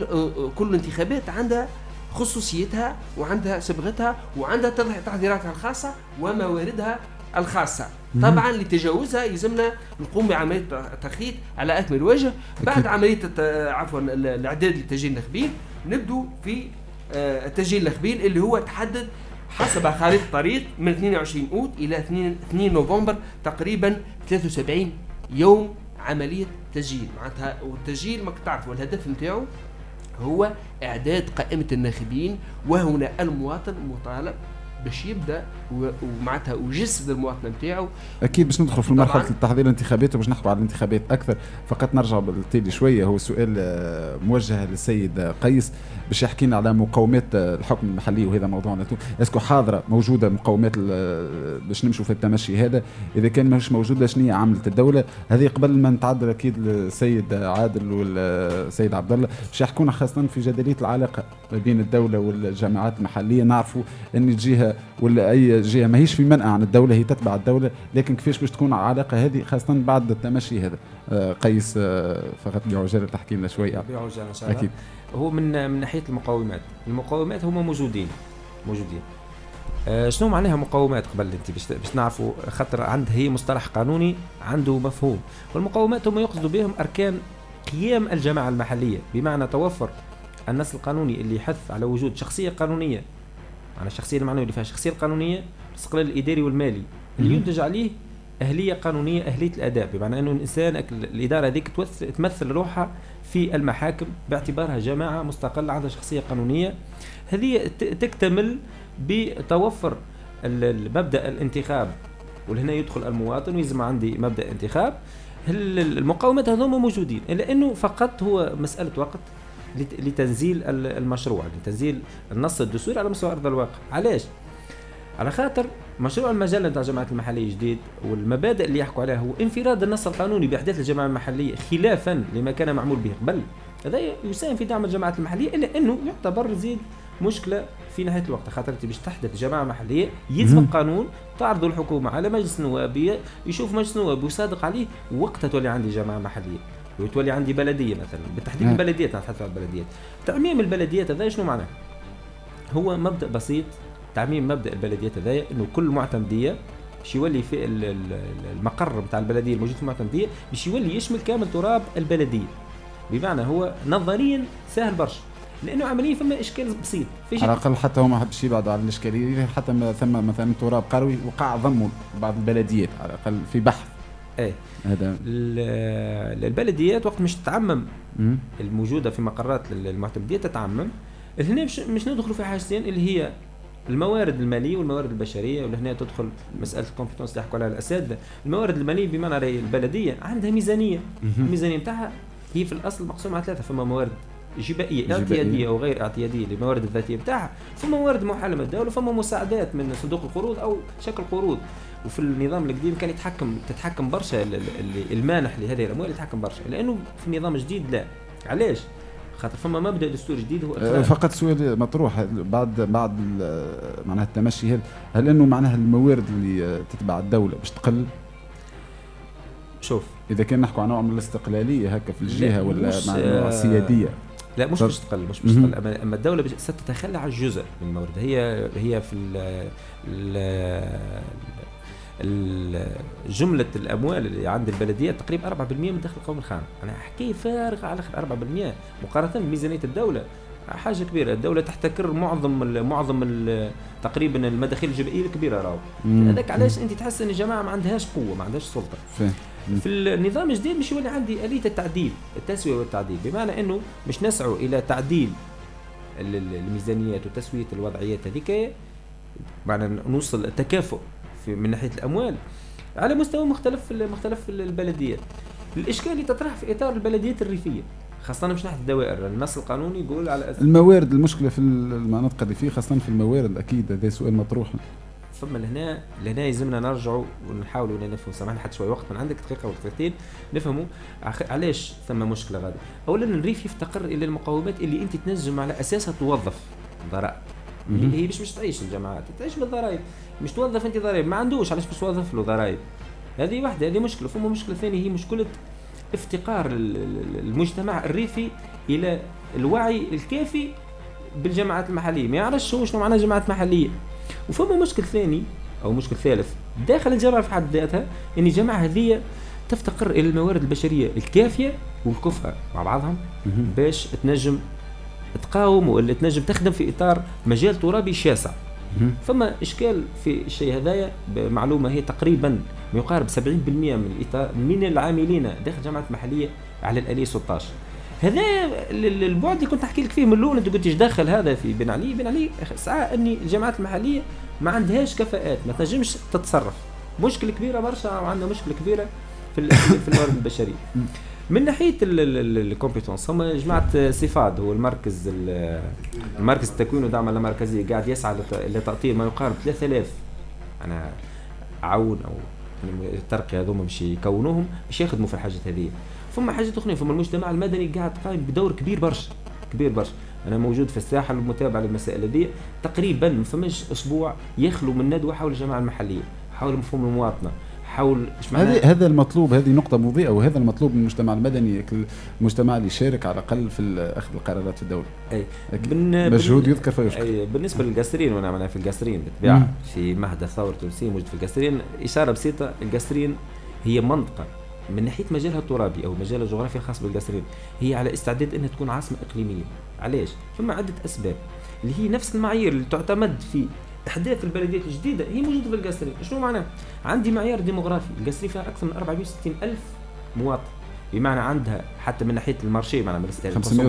كل انتخابات عندها خصوصيتها وعندها صبغتها وعندها تحضيراتها الخاصة ومواردها الخاصة. طبعا لتجاوزها يلزمنا نقوم بعملية تخطيط على أكمل وجه. بعد عملية الإعداد لتسجيل الناخبين نبدو في تسجيل الناخبين اللي هو تحدد حسب خريطة الطريق من 22 أوت إلى 2 نوفمبر تقريبا 73 يوم عملية تسجيل. معناتها والتسجيل ما تعرفوا الهدف نتاعو هو إعداد قائمة الناخبين، وهنا المواطن مطالب باش يبدا ومعناتها وجسد المواطن نتاعو. اكيد باش ندخل في مرحله التحضير الانتخابات وباش نحكوا على الانتخابات اكثر. فقط نرجع بالتالي شويه، هو سؤال موجه للسيد قيس باش يحكي لنا على مقومات الحكم المحلي، وهذا موضوعنا. اسكو حاضره موجوده مقومات باش نمشوا في التمشي هذا؟ اذا كان مش موجوده شنو عملت الدوله؟ هذه قبل ما نتعدل اكيد السيد عادل والسيد عبد الله باش يحكونا خاصه في جدليه العلاقه بين الدوله والجماعات المحليه. نعرفوا ان الجهه ولا اي جهه ماهيش في منأى عن الدوله، هي تتبع الدوله، لكن كيفاش باش تكون العلاقه هذه خاصه بعد التمشي هذا؟ قيس فقط بعجاله تحكي لنا شويه. بعجاله ان شاء الله. اكيد. هو من ناحيه المقومات هما موجودين. شنو معناها مقومات؟ قبل انت باش نعرفوا، خاطر عندها هي مصطلح قانوني عنده مفهوم، والمقومات هم يقصدوا بهم اركان قيام الجماعه المحليه، بمعنى توفر النص القانوني اللي يحث على وجود شخصيه قانونيه، معنى الشخصيه المعنويه اللي فيها الشخصيه القانونيه، الاستقلال الاداري والمالي اللي ينتج عليه اهليه قانونيه، اهليه الاداء، بمعنى انه الانسان الاداره هذيك تمثل روحها في المحاكم باعتبارها جماعه مستقله عندها شخصيه قانونيه. هذه تكتمل بتوفر مبدا الانتخاب، ولهنا يدخل المواطن ويلزم عندي مبدا انتخاب. المقاومات هذوما موجودين، الا انه فقط هو مساله وقت لتنزيل المشروع، لتنزيل النص الدستوري على مستوى ارض الواقع. علاش؟ على خاطر مشروع المجله نتاع الجماعات المحليه جديد، والمبادئ اللي يحكوا عليها هو انفراد النص القانوني باحداث الجماعه المحليه خلافا لما كان معمول به قبل. هذا يساهم في دعم الجماعات المحليه، الا انه يعتبر يزيد مشكله في نهايه الوقت، خاطر انت باش تحدث جماعه محليه يلزم قانون تعرض الحكومه على مجلس النواب، يشوف مجلس النواب ويصادق عليه، وقتها تولي عندي جماعه محليه وتولي عندي بلديه مثلا. بالتحديد البلديات، نتحدث عن البلديات. تعميم البلديات هذا شنو معناه؟ هو مبدا بسيط، تعميم مبدا البلديات هذا انه كل معتمديه باش يولي في المقر بتاع البلديه الموجود في المعتمديه باش يولي يشمل كامل تراب البلديه. بمعنى هو نظريا سهل برشا، لانه عمليا فما اشكال بسيط على الاقل، حتى هو ما حبش يبعدوا على الاشكاليه، حتى ما ثم مثلا تراب قروي وقع ضمه بعض البلديات على الاقل في بحث. هذا البلديات وقت مش تتعمم الموجوده في مقرات المعتمديه تتعمم. هنا مش ندخلوا في حاجتين اللي هي الموارد الماليه والموارد البشريه، ولهنا تدخل مساله الكومبيتونس اللي يحكوا عليها الاساتذه. الموارد الماليه بمعنى البلديه عندها ميزانيه، الميزانيه نتاعها هي في الاصل مقسومه على ثلاثه، فما موارد جبائيه اعتياديه او غير اعتياديه للموارد الذاتيه بتاعها، فما موارد محاله من الدوله، فما مساعدات من صندوق القروض او شكل قروض. وفي النظام القديم كان تتحكم برشا المانح لهذه الاموال، يتحكم برشا، لانه في النظام الجديد لا. علاش؟ خاطر فما مبدا دستور جديد هو فقط سؤال مطروح بعد معناها التمشي، هل انه معناها الموارد اللي تتبع الدوله باش تقل؟ شوف، اذا كان نحكوا عن نوع من الاستقلاليه هكا في الجهه ولا معناها السياديه، لا مش باش تقل، مش باش تقل. اما الدوله ستتخلى عن جزء من الموارد. هي في جملة الأموال اللي عند البلدية تقريبا 4% من دخل القومي الخام. أنا حكاية فارغة على 4% مقارنة بميزانية الدولة، حاجة كبيرة. الدولة تحتكر معظم تقريبا المداخيل الجبائية الكبيرة راهو. هذاك علاش أنت تحس أن الجماعة ما عندهاش قوة، ما عندهاش سلطة. في النظام الجديد مش يولي عندي آلية التعديل، التسوية والتعديل، بمعنى أنه مش نسعوا إلى تعديل الميزانيات وتسوية الوضعيات هذيك، معنى نوصل التكافؤ من ناحيه الاموال على مستوى مختلف البلديات. الاشكال اللي تطرح في اطار البلديات الريفيه، خاصه مش ناحيه الدوائر. النص القانوني يقول على الموارد، المشكله في المناطق الريفيه خاصه في الموارد، اكيد هذا سؤال مطروح. ثم لهنا يلزمنا نرجعوا ونحاولوا نفهموا. سامحني حتى شوي وقت من عندك، دقيقه ودقيقتين نفهموا علاش ثم مشكله غادي. اولا الريف يفتقر الى المقومات اللي انت تنجم على اساسها توظف ضرائب، اللي هي مش تعيش الجماعات، تعيش بالضرائب، مش توظف انت ضرائب، ما عندوش علاش باش توظف له ضرائب. هذه واحده، هذه مشكله. ثم مشكله ثانيه هي مشكله افتقار المجتمع الريفي الى الوعي الكافي بالجماعات المحليه، ما يعرفش هو شنو معنى جماعات محليه. وفما مشكل ثاني او مشكل ثالث داخل الجماعه في حد ذاتها، ان الجماعه هذه تفتقر الى الموارد البشريه الكافيه والكفء مع بعضهم باش تنجم تقاوم ولا تنجم تخدم في اطار مجال ترابي شاسع. فما اشكال في الشيء هذايا. بمعلومه هي تقريبا ما يقارب 70% من العاملين داخل الجامعات المحليه على الآلية 16. هذا البعد اللي كنت احكي لك فيه من الاول، انت قلت ايش دخل هذا في بن علي ساعه ان الجامعات المحليه ما عندهاش كفاءات، ما تنجمش تتصرف. مشكله كبيره برشا، وعندنا مشكله كبيره في الموارد البشريه. من ناحيه الكومبيتونس، هم جماعه صفاد هو المركز التكوين ودعم اللامركزيه قاعد يسعى لتأطير ما يقارب 3000 انا عون او الترقيه هذوما باش يكونوهم باش يخدموا في الحاجات هذه. ثم حاجه اخرى، ثم المجتمع المدني قاعد قايم بدور كبير برشا. انا موجود في الساحه المتابعه للمسائل هذه تقريبا ما فماش اسبوع يخلو من ندوه حول الجماعه المحليه، حول مفهوم المواطنه، حول هذا المطلوب. هذه نقطة مضيئة، وهذا المطلوب من المجتمع المدني، المجتمع اللي يشارك على الأقل في أخذ القرارات في الدولة. مجهود يذكر فيشكر. بالنسبة للقاسرين، وأنا معنا في القاسرين بالطبيعة في مهد الثورة التونسية موجود في القاسرين. إشارة بسيطة، القاسرين هي منطقة من ناحية مجالها الترابي أو مجال الجغرافيا الخاص بالقاسرين هي على استعداد أنها تكون عاصمة إقليمية. علاش؟ ثم عدة أسباب اللي هي نفس المعايير اللي تعتمد في احداث البلديات الجديده هي موجوده في القاسرين. شنو معناه؟ عندي معيار ديموغرافي، القاسرين فيها اكثر من 460 الف مواطن، بمعنى عندها حتى من ناحيه المارشي معناها من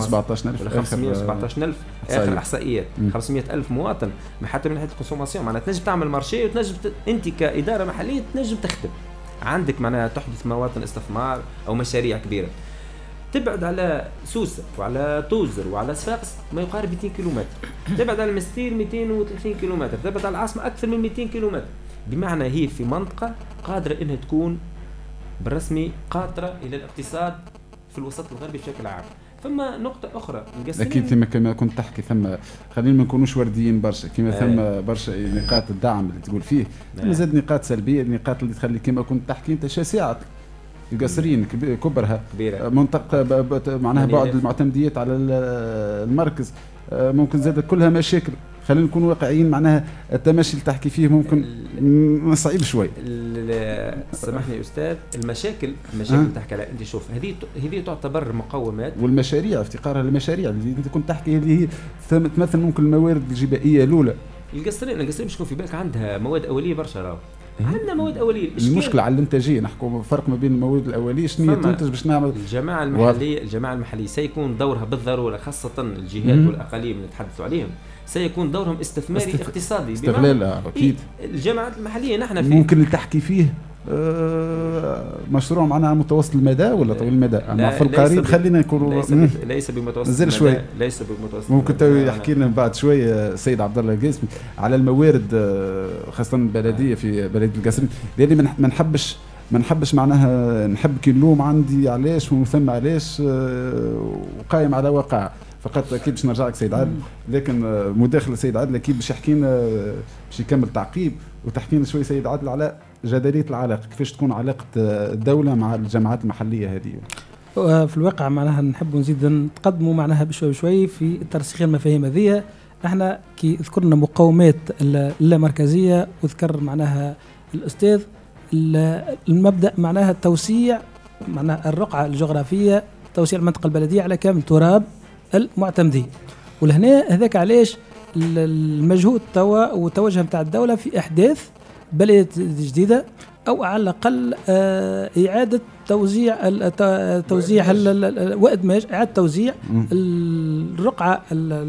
517 الف اخر احصائيات 500 الف مواطن، حتى من ناحيه الكونسوماسيون معناها تنجم تعمل مارشي وتنجم انت كاداره محليه تنجم تخدم، عندك معناها تحدث مواطن استثمار او مشاريع كبيره. تبعد على سوسة وعلى توزر وعلى صفاقس ما يقارب 200 كيلومتر، تبعد على المستير 230 كيلومتر، تبعد على العاصمة أكثر من 200 كيلومتر، بمعنى هي في منطقة قادرة إنها تكون بالرسمي قاطرة إلى الاقتصاد في الوسط الغربي بشكل عام. ثم نقطة أخرى أكيد كما كنت تحكي، ثم خلينا ما نكونوش ورديين برشا، كما ثم برشا نقاط الدعم اللي تقول فيه، ثم زاد نقاط سلبية، النقاط اللي تخلي كما كنت تحكي أنت شاسعة القاسرين كبرها كبيرة. منطقة معناها يعني بعد المعتمديات على المركز، ممكن زادت كلها مشاكل. خلينا نكون واقعيين، معناها التمشي اللي تحكي فيه ممكن صعيب شوي. سامحني أستاذ، المشاكل اللي تحكي عليها أنت، شوف هذه تعتبر مقومات، والمشاريع افتقارها للمشاريع اللي أنت كنت تحكي اللي هي تمثل ممكن الموارد الجبائية الأولى. القاسرين مش تكون في بالك عندها مواد أولية برشا راهو. عندنا مواد أولية. المشكلة على الإنتاجية، نحكوا فرق ما بين المواد الأولية شنو تنتج باش نعمل. الجماعة المحلية سيكون دورها بالضرورة، خاصة الجهات والأقاليم اللي نتحدثوا عليهم، سيكون دورهم استثماري اقتصادي. استغلال أكيد. الجماعات المحلية نحن في ممكن اللي تحكي فيه مشروع معنا متوسط المدى ولا طويل المدى؟ في القريب خلينا نكونوا ليس بمتوسط المدى شوي. ليس بمتوسط. ممكن يحكي لنا بعد شوي سيد عبد الله القاسمي على الموارد، خاصة البلدية في بلدية القاسرين، لأني ما نحبش معناها نحب كي اللوم عندي علاش وثم علاش، وقايم على واقع فقط. اكيد باش نرجع لك سيد عادل، لكن مداخله سيد عادل اكيد باش يحكي لنا، باش يكمل تعقيب وتحكي لنا شوي سيد عادل على جداريه العلاقه، كيفاش تكون علاقه الدوله مع الجماعات المحليه هذه. في الواقع معناها نحب نزيد نتقدموا معناها بشوي بشوي في ترسيخ المفاهيم هذه. احنا كي ذكرنا مقومات اللامركزيه وذكر معناها الاستاذ المبدا معناها التوسيع، معناها الرقعه الجغرافيه، توسيع المنطقه البلديه على كامل تراب المعتمدين. ولهنا هذاك علاش المجهود توا والتوجه نتاع الدوله في احداث بلديات جديده، او على الاقل اعاده توزيع وادماج اعاده توزيع الرقعه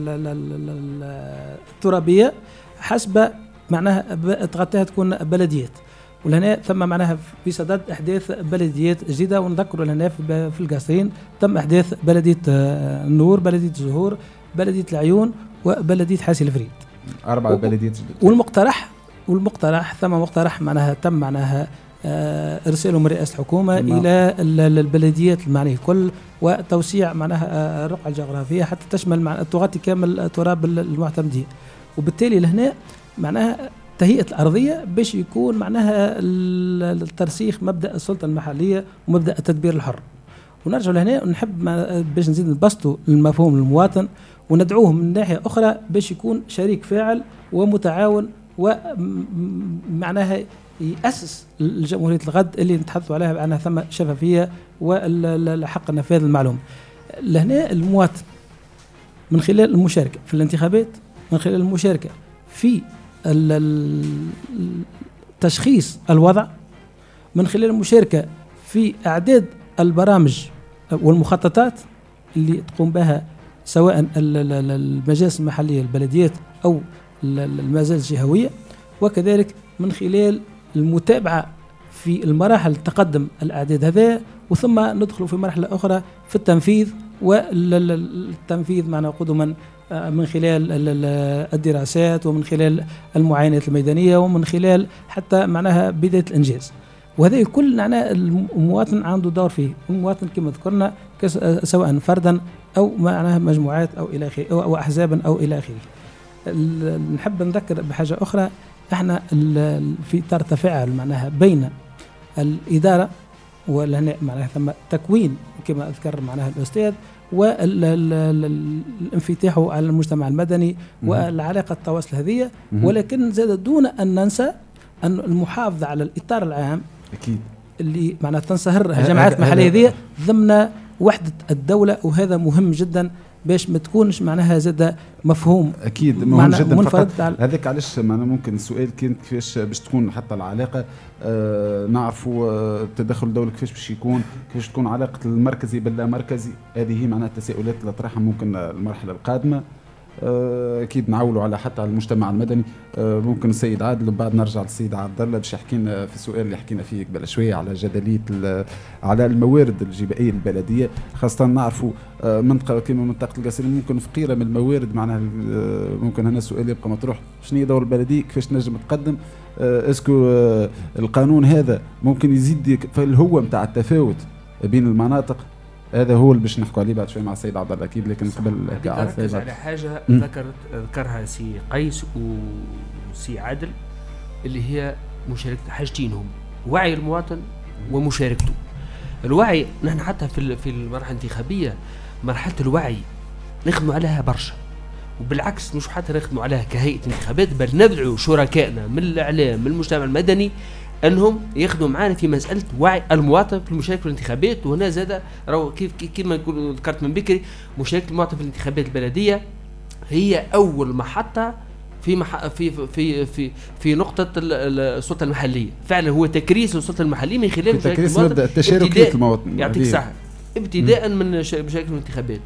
الترابيه حسب معناها تغطيها تكون بلديات. ولهنا ثم معناها في صدد احداث بلديات جديده، ونذكروا لهنا في القاسرين تم احداث بلديه النور، بلديه الزهور، بلديه العيون، وبلديه حاسي الفريد. 4 بلديات جديده. والمقترح ثم مقترح معناها تم معناها ارساله من رئاسه الحكومه الى البلديات المعنيه الكل، وتوسيع معناها الرقعه الجغرافيه حتى تشمل تغطي كامل تراب المعتمدين. وبالتالي لهنا معناها تهيئة الأرضية باش يكون معناها الترسيخ مبدأ السلطة المحلية ومبدأ التدبير الحر. ونرجع لهنا ونحب باش نزيد نبسطوا المفهوم المواطن وندعوه من ناحية أخرى باش يكون شريك فاعل ومتعاون، ومعناها يأسس الجمهورية الغد اللي نتحدثوا عليها أنها ثم شفافية والحق نفاذ المعلومة. لهنا المواطن من خلال المشاركة في الانتخابات، من خلال المشاركة في تشخيص الوضع، من خلال المشاركة في إعداد البرامج والمخططات اللي تقوم بها سواء المجالس المحلية البلديات أو المجالس الجهوية، وكذلك من خلال المتابعة في المراحل تقدم الأعداد هذا، وثم ندخل في مرحلة أخرى في التنفيذ، والتنفيذ معنا قدما من خلال الدراسات ومن خلال المعاينات الميدانية ومن خلال حتى معناها بداية الإنجاز. وهذا كل معناه المواطن عنده دور فيه. المواطن كما ذكرنا سواء فردا أو معناها مجموعات أو إلى آخره أو أحزابا أو إلى آخره. نحب نذكر بحاجة أخرى، احنا في إطار تفاعل معناها بين الإدارة وهنا معناها ثم تكوين كما أذكر معناها الأستاذ والانفتاح على المجتمع المدني والعلاقة التواصل هذه، ولكن زاد دون أن ننسى أن المحافظة على الإطار العام أكيد اللي معناها تنصهر الجماعات المحلية هذه ضمن وحدة الدولة، وهذا مهم جدا باش ما تكونش معناها زاد مفهوم اكيد مهم جدا. فقط هذاك علاش معنا ممكن السؤال كان كيفاش باش تكون حتى العلاقه نعرفوا تدخل الدوله كيفاش باش يكون، كيفاش تكون علاقه المركزي باللا مركزي. هذه هي معناها التساؤلات اللي طرحها ممكن المرحله القادمه. اكيد نعولوا على حتى على المجتمع المدني. ممكن السيد عادل وبعد نرجع للسيد عبد الله باش يحكي لنا في السؤال اللي حكينا فيه قبل شويه على جدليه على الموارد الجبائيه البلديه، خاصه نعرفوا منطقه كما منطقه القصرين ممكن فقيره من الموارد. معناها ممكن هنا السؤال يبقى مطروح، شنو هي دور البلديه، كيفاش تنجم تقدم؟ اسكو القانون هذا ممكن يزيد في الهوة نتاع التفاوت بين المناطق؟ هذا هو اللي باش نحكوا عليه بعد شوي مع السيد عبد الله اكيد. لكن قبل ركز على حاجه ذكرها سي قيس وسي عادل اللي هي مشاركه حاجتين هم وعي المواطن ومشاركته. الوعي نحن حتى في المرحله الانتخابيه مرحله الوعي نخدموا عليها برشا، وبالعكس مش حتى نخدموا عليها كهيئه انتخابات، بل ندعو شركائنا من الاعلام من المجتمع المدني انهم ياخذوا معنا في مساله وعي المواطن في المشاركه في الانتخابات. وهنا زاد راهو كيف ذكرت من بكري، مشاركه المواطن في الانتخابات البلديه هي اول محطه في نقطه السلطه المحليه. فعلا هو تكريس السلطه المحليه من خلال تكريس مبدا التشاركيه المواطن. يعطيك الصحه. ابتداء من مشاركه في الانتخابات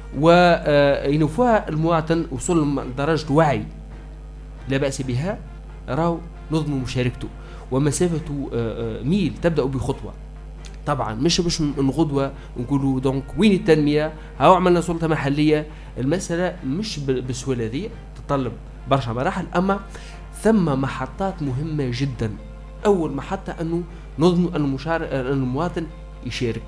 وينوفها المواطن وصل لدرجه وعي لا باس بها، راهو نضمن مشاركته ومسافة ميل تبدأ بخطوة. طبعا مش من غدوة نقولوا دونك وين التنمية هاو عملنا سلطة محلية. المسألة مش بالسهولة ذي، تطلب برشا مراحل، أما ثم محطات مهمة جدا. أول محطة أنه نضمن أن المواطن يشارك،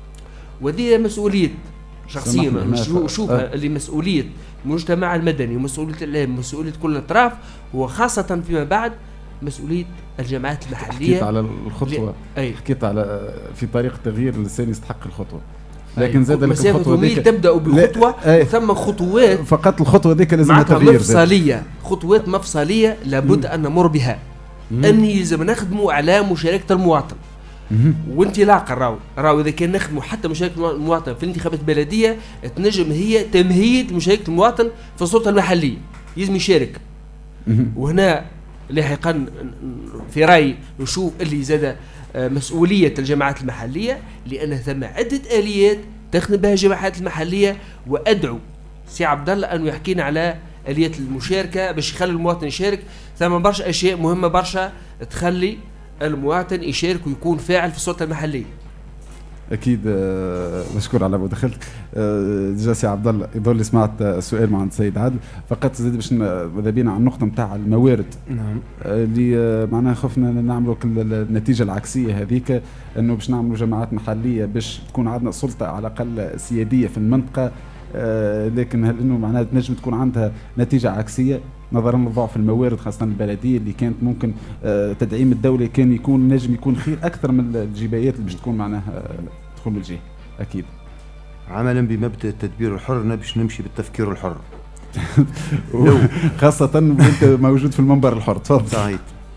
وذي مسؤولية شخصية نشوفها اللي مسؤولية المجتمع المدني ومسؤولية الإعلام ومسؤولية كل الأطراف، وخاصة فيما بعد مسؤولية الجماعات المحلية. حكيت على الخطوة، حكيت على في طريق تغيير الإنسان يستحق الخطوة، لكن زاد مسافة ميل تبدأ بخطوة ثم خطوات فقط. الخطوة ذيك لازم تغيير مفصلية، خطوات مفصلية لابد أن نمر بها. أن يلزم نخدموا على مشاركة المواطن وانطلاق راو إذا كان نخدموا حتى مشاركة المواطن في الانتخابات البلدية تنجم هي تمهيد مشاركة المواطن في السلطة المحلية، يلزم يشارك. وهنا لاحقا في رأي نشوف اللي زاد مسؤولية الجماعات المحلية، لأن ثم عدة آليات تخدم بها الجماعات المحلية. وأدعو سي عبد الله أنه يحكينا على آليات المشاركة باش يخلي المواطن يشارك. ثم برشا أشياء مهمة برشا تخلي المواطن يشارك ويكون فاعل في السلطة المحلية. اكيد مشكور على مداخلتك. جاسي عبد الله يظل لي سمعت سؤال مع السيد عادل فقط زيد باش ماذا بينا على النقطه نتاع الموارد. نعم. اللي معناها خفنا نعملوا النتيجه العكسيه هذيك، انه باش نعملوا جماعات محليه باش تكون عندنا سلطه على الاقل سياديه في المنطقه، لكن هل انه معناها تنجم تكون عندها نتيجه عكسيه نظرا لضعف الموارد خاصه البلديه اللي كانت ممكن تدعيم الدوله كان يكون نجم يكون خير اكثر من الجبايات اللي باش تكون معناها تدخل الجهه. اكيد عملا بمبدا التدبير الحر باش نمشي بالتفكير الحر خاصه وانت موجود في المنبر الحر. تفضل. صحيح.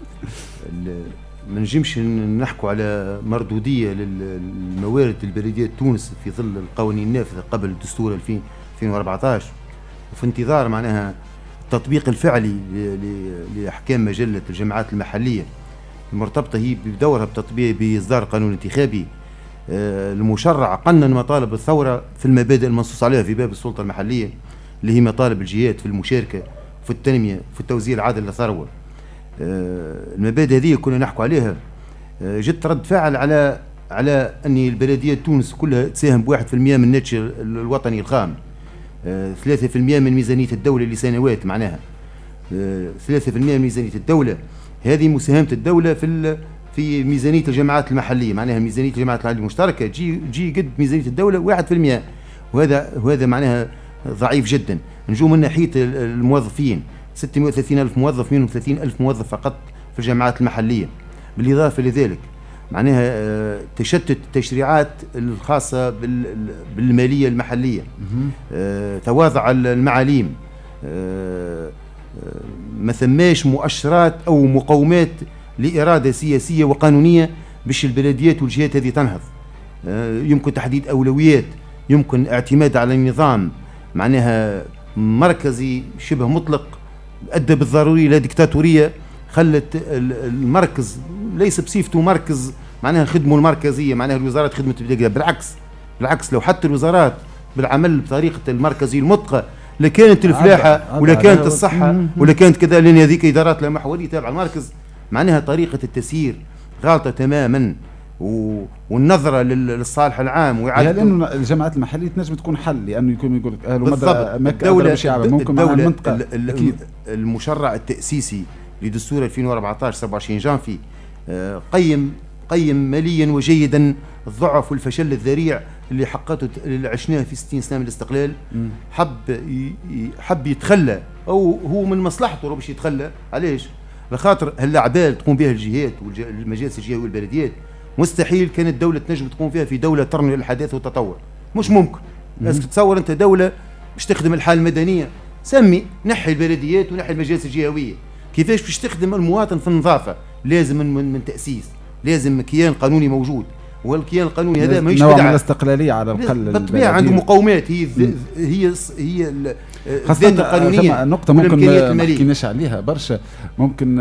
ما نجمش نحكوا على مردوديه للموارد البلديه تونس في ظل القوانين النافذه قبل الدستور 2014 وفي انتظار معناها التطبيق الفعلي لاحكام مجله الجماعات المحليه المرتبطه هي بدورها بتطبيق باصدار القانون الانتخابي المشرع قنن مطالب الثوره في المبادئ المنصوص عليها في باب السلطه المحليه اللي هي مطالب الجهات في المشاركه في التنميه في التوزيع العادل للثروه. المبادئ هذه كنا نحكوا عليها جت رد فعل على ان البلديه تونس كلها تساهم ب1% من الناتج الوطني الخام، 3% من ميزانيه الدوله لسنوات، معناها 3% من ميزانيه الدوله. هذه مساهمه الدوله في ميزانيه الجماعات المحليه، معناها ميزانيه الجماعات المحليه المشتركه تجي قد ميزانيه الدوله 1%، وهذا معناها ضعيف جدا. نجو من ناحيه الموظفين 630,000 موظف، منهم 30,000 موظف فقط في الجماعات المحليه. بالاضافه لذلك معناها تشتت التشريعات الخاصه بالماليه المحليه، تواضع المعاليم، ما ثماش مؤشرات او مقومات لاراده سياسيه وقانونيه باش البلديات والجهات هذه تنهض. يمكن تحديد اولويات، يمكن اعتماد على نظام معناها مركزي شبه مطلق ادى بالضروري الى ديكتاتوريه، خلت المركز ليس بصفته مركز معناها خدمه المركزيه، معناها الوزارات خدمت بالعكس لو حتى الوزارات بالعمل بطريقه المركزيه المطلقه لكانت الفلاحه ولا كانت الصحه ولا كانت كذا، لان هذيك ادارات لا محوريه تابعه المركز. معناها طريقه التسيير غالطه تماما، والنظره للصالح العام وإعادة لانه الجماعات المحليه تنجم تكون حل، لانه يكون يقول لك الدوله ممكن المنطقه المشرع التاسيسي لدستور 2014 27 جانفي قيم ماليا وجيدا الضعف والفشل الذريع اللي حققته اللي عشناه في 60 سنه من الاستقلال. حب يتخلى، او هو من مصلحته باش يتخلى. علاش؟ لخاطر هالاعبال تقوم بها الجهات والمجالس الجهويه والبلديات مستحيل كانت الدوله تنجم تقوم فيها في دوله ترمي للحداثه والتطور، مش ممكن. لازم تتصور انت دوله باش تخدم الحاله المدنيه، سمي نحي البلديات ونحي المجالس الجهويه، كيفاش باش تخدم المواطن في النظافه؟ لازم من تاسيس، لازم كيان قانوني موجود، والكيان القانوني هذا ماهيش بدعه، نوع من الاستقلاليه على الاقل بالطبيعه عنده مقومات، هي خاصة القانونيه. نقطة ممكن ما حكيناش عليها برشا، ممكن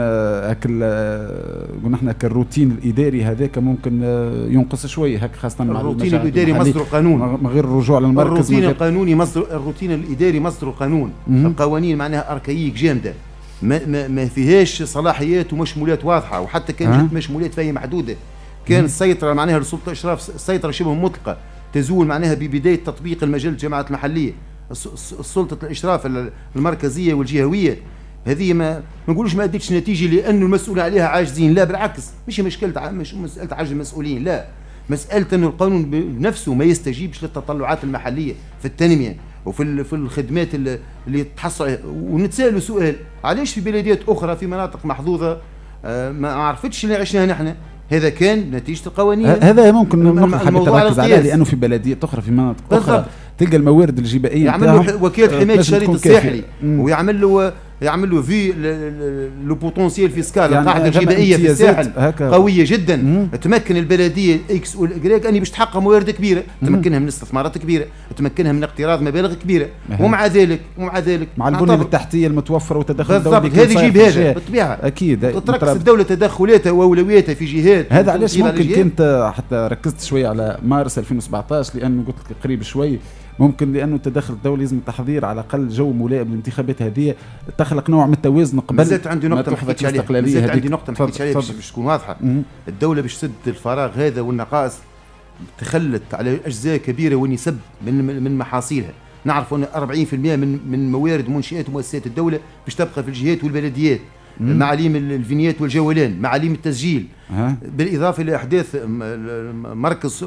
قلنا احنا كالروتين الاداري هذاك ممكن ينقص شويه هكا، خاصة مع الروتين الاداري مصدر القانون، من غير الرجوع للمركز. الروتين القانوني الروتين الاداري مصدر القانون. القوانين معناها اركاييك جامده، ما فيهاش صلاحيات ومشمولات واضحه، وحتى كان جت مشمولات فهي محدوده. كان السيطره معناها لسلطه الاشراف السيطره شبه مطلقه، تزول معناها ببدايه تطبيق المجال الجماعات المحليه. سلطه الاشراف المركزيه والجهويه هذه ما نقولوش ما ادتش نتيجه لانه المسؤول عليها عاجزين، لا بالعكس، مش مساله عجز المسؤولين، لا، مساله انه القانون بنفسه ما يستجيبش للتطلعات المحليه في التنميه وفي الخدمات اللي تحصل. ونتسالوا سؤال، علاش في بلديات اخرى في مناطق محظوظه ما عرفتش اللي عشناها نحن؟ هذا كان نتيجه القوانين. هذا ممكن نقطه حبيت نركز عليها، لانه في بلديات اخرى في مناطق اخرى تلقى الموارد الجبائيه يعمل له وكاله حمايه الشريط الساحلي، ويعمل له في لو بوتونسيال فيسكال، يعني القاعده الجبائيه في الساحل قويه جدا. تمكن البلديه اكس والاكس اني باش تحقق موارد كبيره، تمكنها من استثمارات كبيره، تمكنها من اقتراض مبالغ كبيره، ومع ذلك مع البنيه التحتيه المتوفره وتدخل الدولي هذه يجيب هذا بالطبيعه اكيد. تركز الدوله تدخلاتها واولوياتها في جهات. هذا علاش ممكن كنت حتى ركزت شويه على مارس 2017، لانه قلت لك قريب شوي، ممكن لانه التدخل الدولي لازم التحضير على الاقل جو ملائم للانتخابات هذه، تخلق نوع من التوازن قبل. مازالت عندي نقطه ما حكيتش عليها، باش تكون واضحه. الدوله باش تسد الفراغ هذا والنقائص تخلت على اجزاء كبيره ونسب من محاصيلها. نعرف ان 40% من موارد منشئات ومؤسسات الدوله باش تبقى في الجهات والبلديات، معاليم الفينيات والجولان، معاليم التسجيل، بالاضافه لاحداث مركز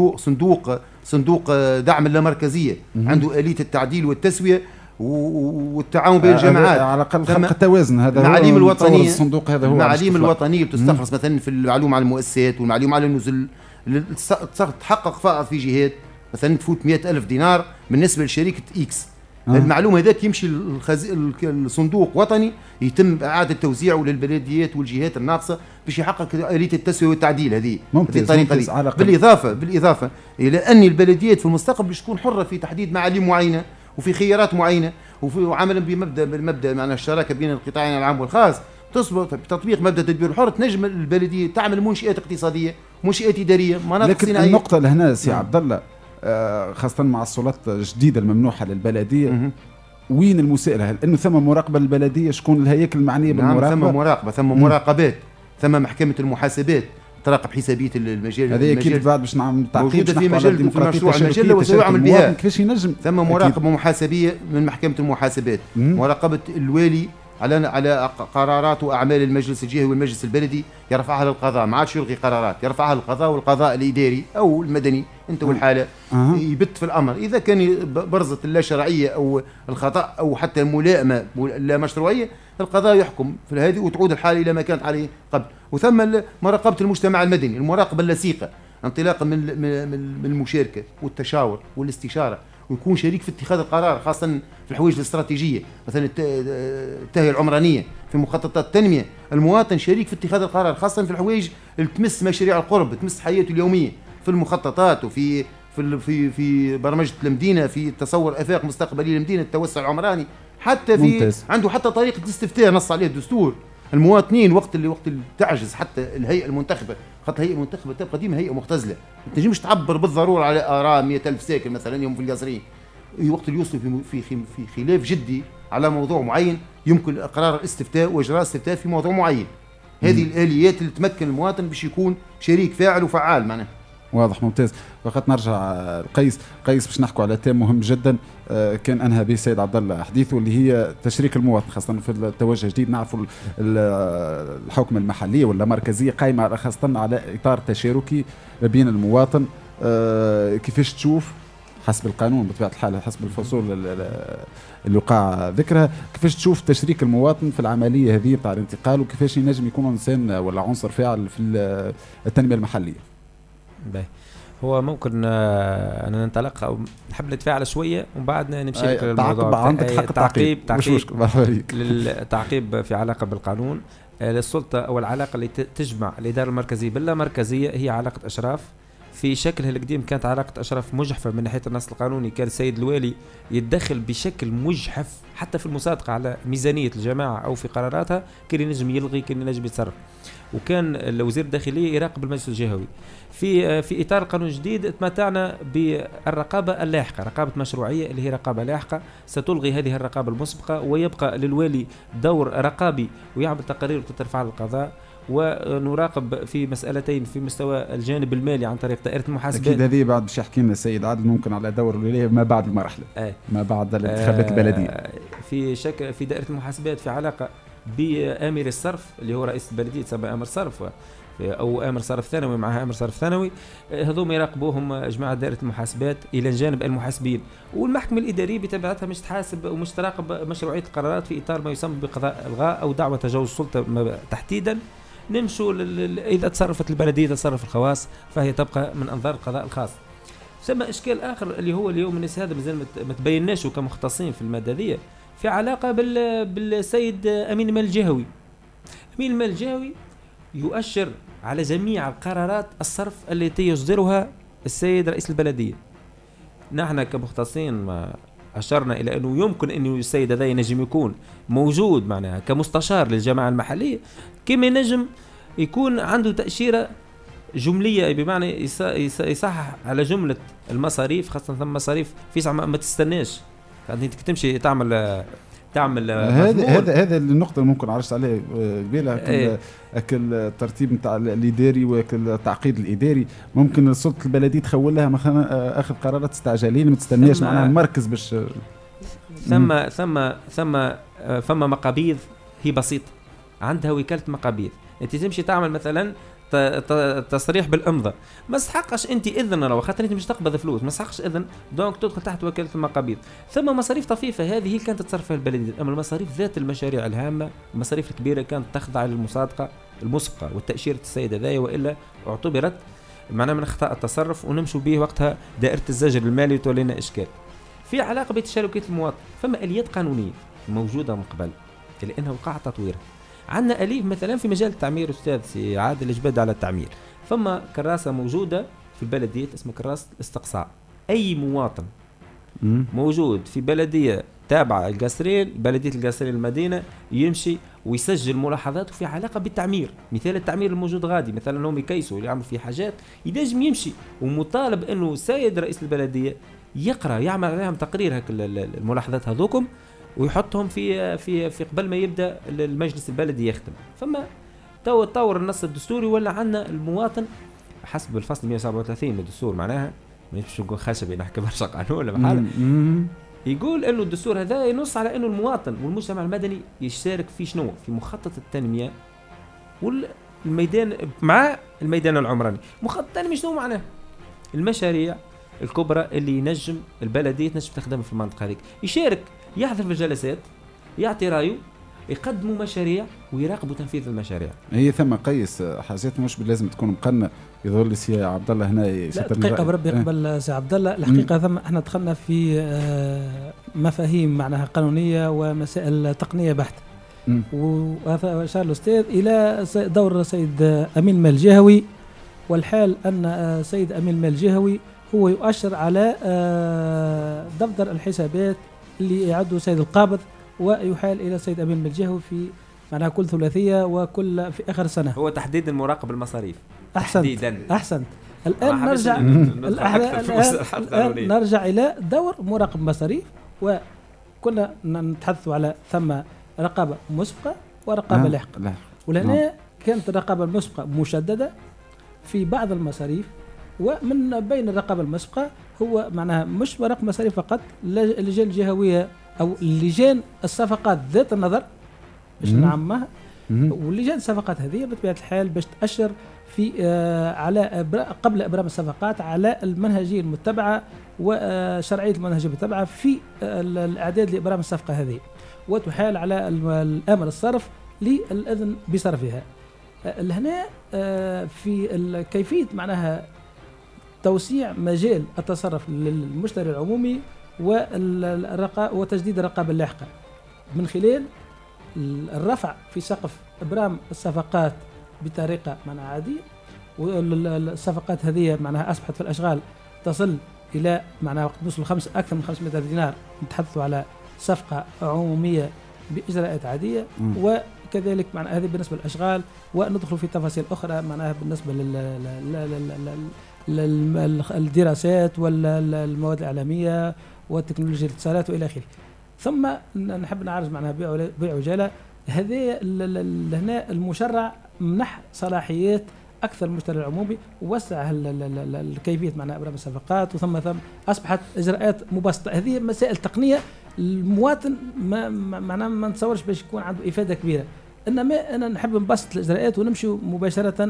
صندوق دعم اللامركزيه عنده اليه التعديل والتسويه والتعاون بين الجماعات على الاقل خلق التوازن. هذا المعاليم الوطنيه، الصندوق هذا هو المعاليم الوطنيه بتستخلص مثلا في المعلومه على المؤسسات والمعلومه على النزل، تحقق فائض في جهات مثلا تفوت 100,000 دينار بالنسبه لشركه اكس. المعلومه هذاك يمشي الصندوق وطني، يتم اعاده توزيعه للبلديات والجهات الناقصه باش يحقق اليه التسويه والتعديل. هذه الطريقه دي. بالاضافه الى ان البلديات في المستقبل باش تكون حره في تحديد معاليم معينه وفي خيارات معينه، وعملا بالمبدا معناها الشراكه بين القطاعين العام والخاص، تصبح بتطبيق مبدا التدبير الحر، تنجم البلديه تعمل منشئات اقتصاديه، منشئات اداريه، مناطق صناعيه. لكن النقطه لهنا سي عبد الله، خاصة مع السلطات الجديدة الممنوحة للبلدية، وين المساءلة؟ هل انه ثم مراقبة للبلدية؟ شكون الهياكل المعنية بالمراقبة؟ ثم مراقبة، ثم مراقبات، ثم محكمة المحاسبات تراقب حسابية المجال. هذه اكيد بعد باش نعمل تعقيب موجودة في مجال في مشروع المجلة وسيعمل بها. كيفاش ينجم؟ ثم مراقبة محاسبية من محكمة المحاسبات، مراقبة الوالي على قرارات واعمال المجلس الجهوي والمجلس البلدي يرفعها للقضاء، ما عادش يلغي قرارات، يرفعها للقضاء والقضاء الاداري او المدني انت والحاله يبت في الامر. اذا كان برزت اللا شرعيه او الخطا او حتى الملائمه لا مشروعيه، القضاء يحكم في هذه وتعود الحاله الى ما كانت عليه قبل. وثم مراقبه المجتمع المدني، المراقبه اللصيقه انطلاقا من المشاركه والتشاور والاستشاره، ويكون شريك في اتخاذ القرار، خاصة في الحوايج الاستراتيجية مثلا التهيئة العمرانية في مخططات التنمية. المواطن شريك في اتخاذ القرار، خاصة في الحوايج اللي تمس مشاريع القرب، تمس حياته اليومية في المخططات وفي في برمجة المدينة، في تصور آفاق مستقبلية للمدينة، التوسع العمراني، حتى في ممتاز. عنده حتى طريقة الاستفتاء نص عليه الدستور. المواطنين وقت اللي تعجز حتى الهيئة المنتخبة، خاطر الهيئة المنتخبة تبقى ديما هيئة مختزلة، ما تنجمش تعبر بالضرورة على آراء 100,000 ساكن مثلا يوم في القصرين. وقت اللي يوصل في خلاف جدي على موضوع معين، يمكن اقرار الاستفتاء واجراء استفتاء في موضوع معين. هذه الآليات اللي تمكن المواطن باش يكون شريك فاعل وفعال معناها. واضح، ممتاز. وقت نرجع قيس باش نحكوا على تيم مهم جدا كان انهى به سيد عبد الله حديثه، اللي هي تشريك المواطن، خاصه في التوجه الجديد. نعرفوا الحكم المحليه ولا مركزيه قائمه خاصه على اطار تشاركي بين المواطن. كيفاش تشوف حسب القانون بطبيعه الحال، حسب الفصول اللي وقع ذكرها، كيفاش تشوف تشريك المواطن في العمليه هذه بتاع الانتقال، وكيفاش ينجم يكون انسان ولا عنصر فاعل في التنميه المحليه؟ باهي، هو ممكن انا ننطلق او نحب نتفاعل شويه ومن بعد نمشي للموضوع. عندك حق تعقيب تعقيب في علاقه بالقانون. السلطه او العلاقه اللي تجمع الاداره المركزيه باللامركزيه هي علاقه اشراف. في شكلها القديم كانت علاقة أشراف مجحفة من ناحية النص القانوني، كان السيد الوالي يتدخل بشكل مجحف حتى في المصادقة على ميزانية الجماعة أو في قراراتها، كان ينجم يلغي، كان ينجم يتصرف، وكان الوزير الداخلية يراقب المجلس الجهوي. في إطار القانون الجديد تمتعنا بالرقابة اللاحقة، رقابة مشروعية اللي هي رقابة لاحقة ستلغي هذه الرقابة المسبقة، ويبقى للوالي دور رقابي ويعمل تقارير وترفع للقضاء. ونراقب في مسألتين في مستوى الجانب المالي عن طريق دائرة المحاسبات. أكيد هذه بعد باش يحكي لنا السيد عادل ممكن على دور الولاية ما بعد المرحلة ما بعد الانتخابات البلدية. في دائرة المحاسبات في علاقة بآمر الصرف اللي هو رئيس البلدية تسمى آمر صرف أو آمر صرف ثانوي معها آمر صرف ثانوي، هذوما يراقبوهم جماعة دائرة المحاسبات إلى جانب المحاسبين. والمحكمة الإدارية بتبعتها مش تحاسب ومش تراقب مشروعية القرارات في إطار ما يسمى بقضاء إلغاء أو دعوة تجاوز السلطة تحديدا. نمشوا إذا تصرفت البلدية تصرف الخواص فهي تبقى من أنظار القضاء الخاص. ثم إشكال آخر اللي هو اليوم الناس هذا مازال ما تبيناش كمختصين في المادة دي، في علاقة بالسيد أمين المال الجهوي. أمين المال الجهوي يؤشر على جميع القرارات الصرف التي يصدرها السيد رئيس البلدية. نحن كمختصين ما أشرنا إلى أنه يمكن أن السيد هذا ينجم يكون موجود معناها كمستشار للجماعة المحلية، كما ينجم يكون عنده تأشيرة جملية بمعنى يصحح على جملة المصاريف، خاصة ثم مصاريف في ما تستناش أنت تمشي تعمل هذا النقطة اللي ممكن عرجت عليه قبيلة. أكل الترتيب نتاع الإداري وأكل التعقيد الإداري، ممكن السلطة البلدية تخول لها مثلا أخذ قرارات استعجالية ما تستناش معناها المركز باش ثم مقابيض هي بسيطة، عندها وكالة مقابيض. أنت تمشي تعمل مثلا تصريح بالامضاء، ما استحقش انت اذن، لو خاطر انت مش تقبض فلوس ما استحقش اذن، دونك تدخل تحت وكاله المقابيض. ثم مصاريف طفيفه هذه هي كانت تتصرف فيها البلديه، اما المصاريف ذات المشاريع الهامه المصاريف الكبيره كانت تخضع للمصادقه المسبقه والتاشيره السيد هذايا، والا اعتبرت معناها من اخطاء التصرف ونمشوا به وقتها دائره الزجر المالي وتولينا اشكال. في علاقه بتشاركيه المواطن فما اليات قانونيه موجوده من قبل لانها وقع تطويرها. عندنا أليف مثلا في مجال التعمير، أستاذ سي عادل جبد على التعمير، فما كراسة موجودة في البلدية اسمها كراسة الاستقصاء. أي مواطن موجود في بلدية تابعة القصرين، بلدية القصرين المدينة، يمشي ويسجل ملاحظاته في علاقة بالتعمير. مثال التعمير الموجود غادي مثلا هم يكيسوا يعمل فيه حاجات ينجم يمشي، ومطالب أنه سيد رئيس البلدية يقرأ يعمل عليهم تقرير هك الملاحظات هذوكم ويحطهم في قبل ما يبدا المجلس البلدي يخدم. فما تطور النص الدستوري ولا عندنا المواطن حسب الفصل 137 من الدستور، معناها مش نقول خشبي نحكي برشا قانون ولا بحال يقول انه الدستور هذا ينص على انه المواطن والمجتمع المدني يشارك في شنو؟ في مخطط التنميه والميدان مع الميدان العمراني. مخطط التنميه شنو معناه؟ المشاريع الكبرى اللي ينجم البلديه تنجم تخدم في المنطقه هذيك، يشارك، يحضر في الجلسات، يعطي رايه، يقدموا مشاريع ويراقبوا تنفيذ المشاريع. هي ثم قيس حاجات مش لازم تكون مقننه. يظهر لي سي عبد الله هنا دقيقه بربي قبل سي عبد الله. الحقيقه ثم احنا دخلنا في مفاهيم معناها قانونيه ومسائل تقنيه بحته. وهذا اشار الاستاذ الى دور سيد امين مال الجهوي، والحال ان سيد امين مال الجهوي هو يؤشر على دفتر الحسابات اللي يعده سيد القابض، ويحال الى سيد امين مال الجهوي في معناها كل ثلاثيه وكل في اخر سنه. هو تحديد المراقب المصاريف. احسنت. الان نرجع الى دور مراقب مصاريف، وكنا نتحدث على ثم رقابه مسبقه ورقابه لاحقه. ولهنا كانت الرقابه المسبقه مشدده في بعض المصاريف، ومن بين الرقابه المسبقه هو معناها مش مراقب مصاريف فقط، اللجان الجهويه او لجان الصفقات ذات النظر باش نعمها. واللجان الصفقات هذه بطبيعه الحال باش تاشر في على قبل ابرام الصفقات على المنهجيه المتبعه وشرعيه المنهجيه المتبعه في الاعداد لابرام الصفقه هذه، وتحال على الامر الصرف للاذن بصرفها. لهنا في كيفيه معناها توسيع مجال التصرف للمشتري العمومي وتجديد الرقابه اللاحقه من خلال الرفع في سقف ابرام الصفقات بطريقه معناها عاديه. والصفقات هذه معناها اصبحت في الاشغال تصل الى معناها وقت نوصل اكثر من 500 دينار. نتحدث على صفقه عموميه باجراءات عاديه، وكذلك معناها هذه بالنسبه للاشغال، وندخل في تفاصيل اخرى معناها بالنسبه للدراسات والمواد الاعلاميه وتكنولوجيا الاتصالات والى اخره. ثم نحب نعرض معناها بيع وجاله. هذا هنا المشرع منح صلاحيات اكثر المشتري العمومي، ووسع كيفيه معناها ابرام الصفقات، وثم اصبحت اجراءات مبسطه. هذه مسائل تقنيه المواطن ما نتصورش باش يكون عنده افاده كبيره، انما انا نحب نبسط الاجراءات ونمشي مباشره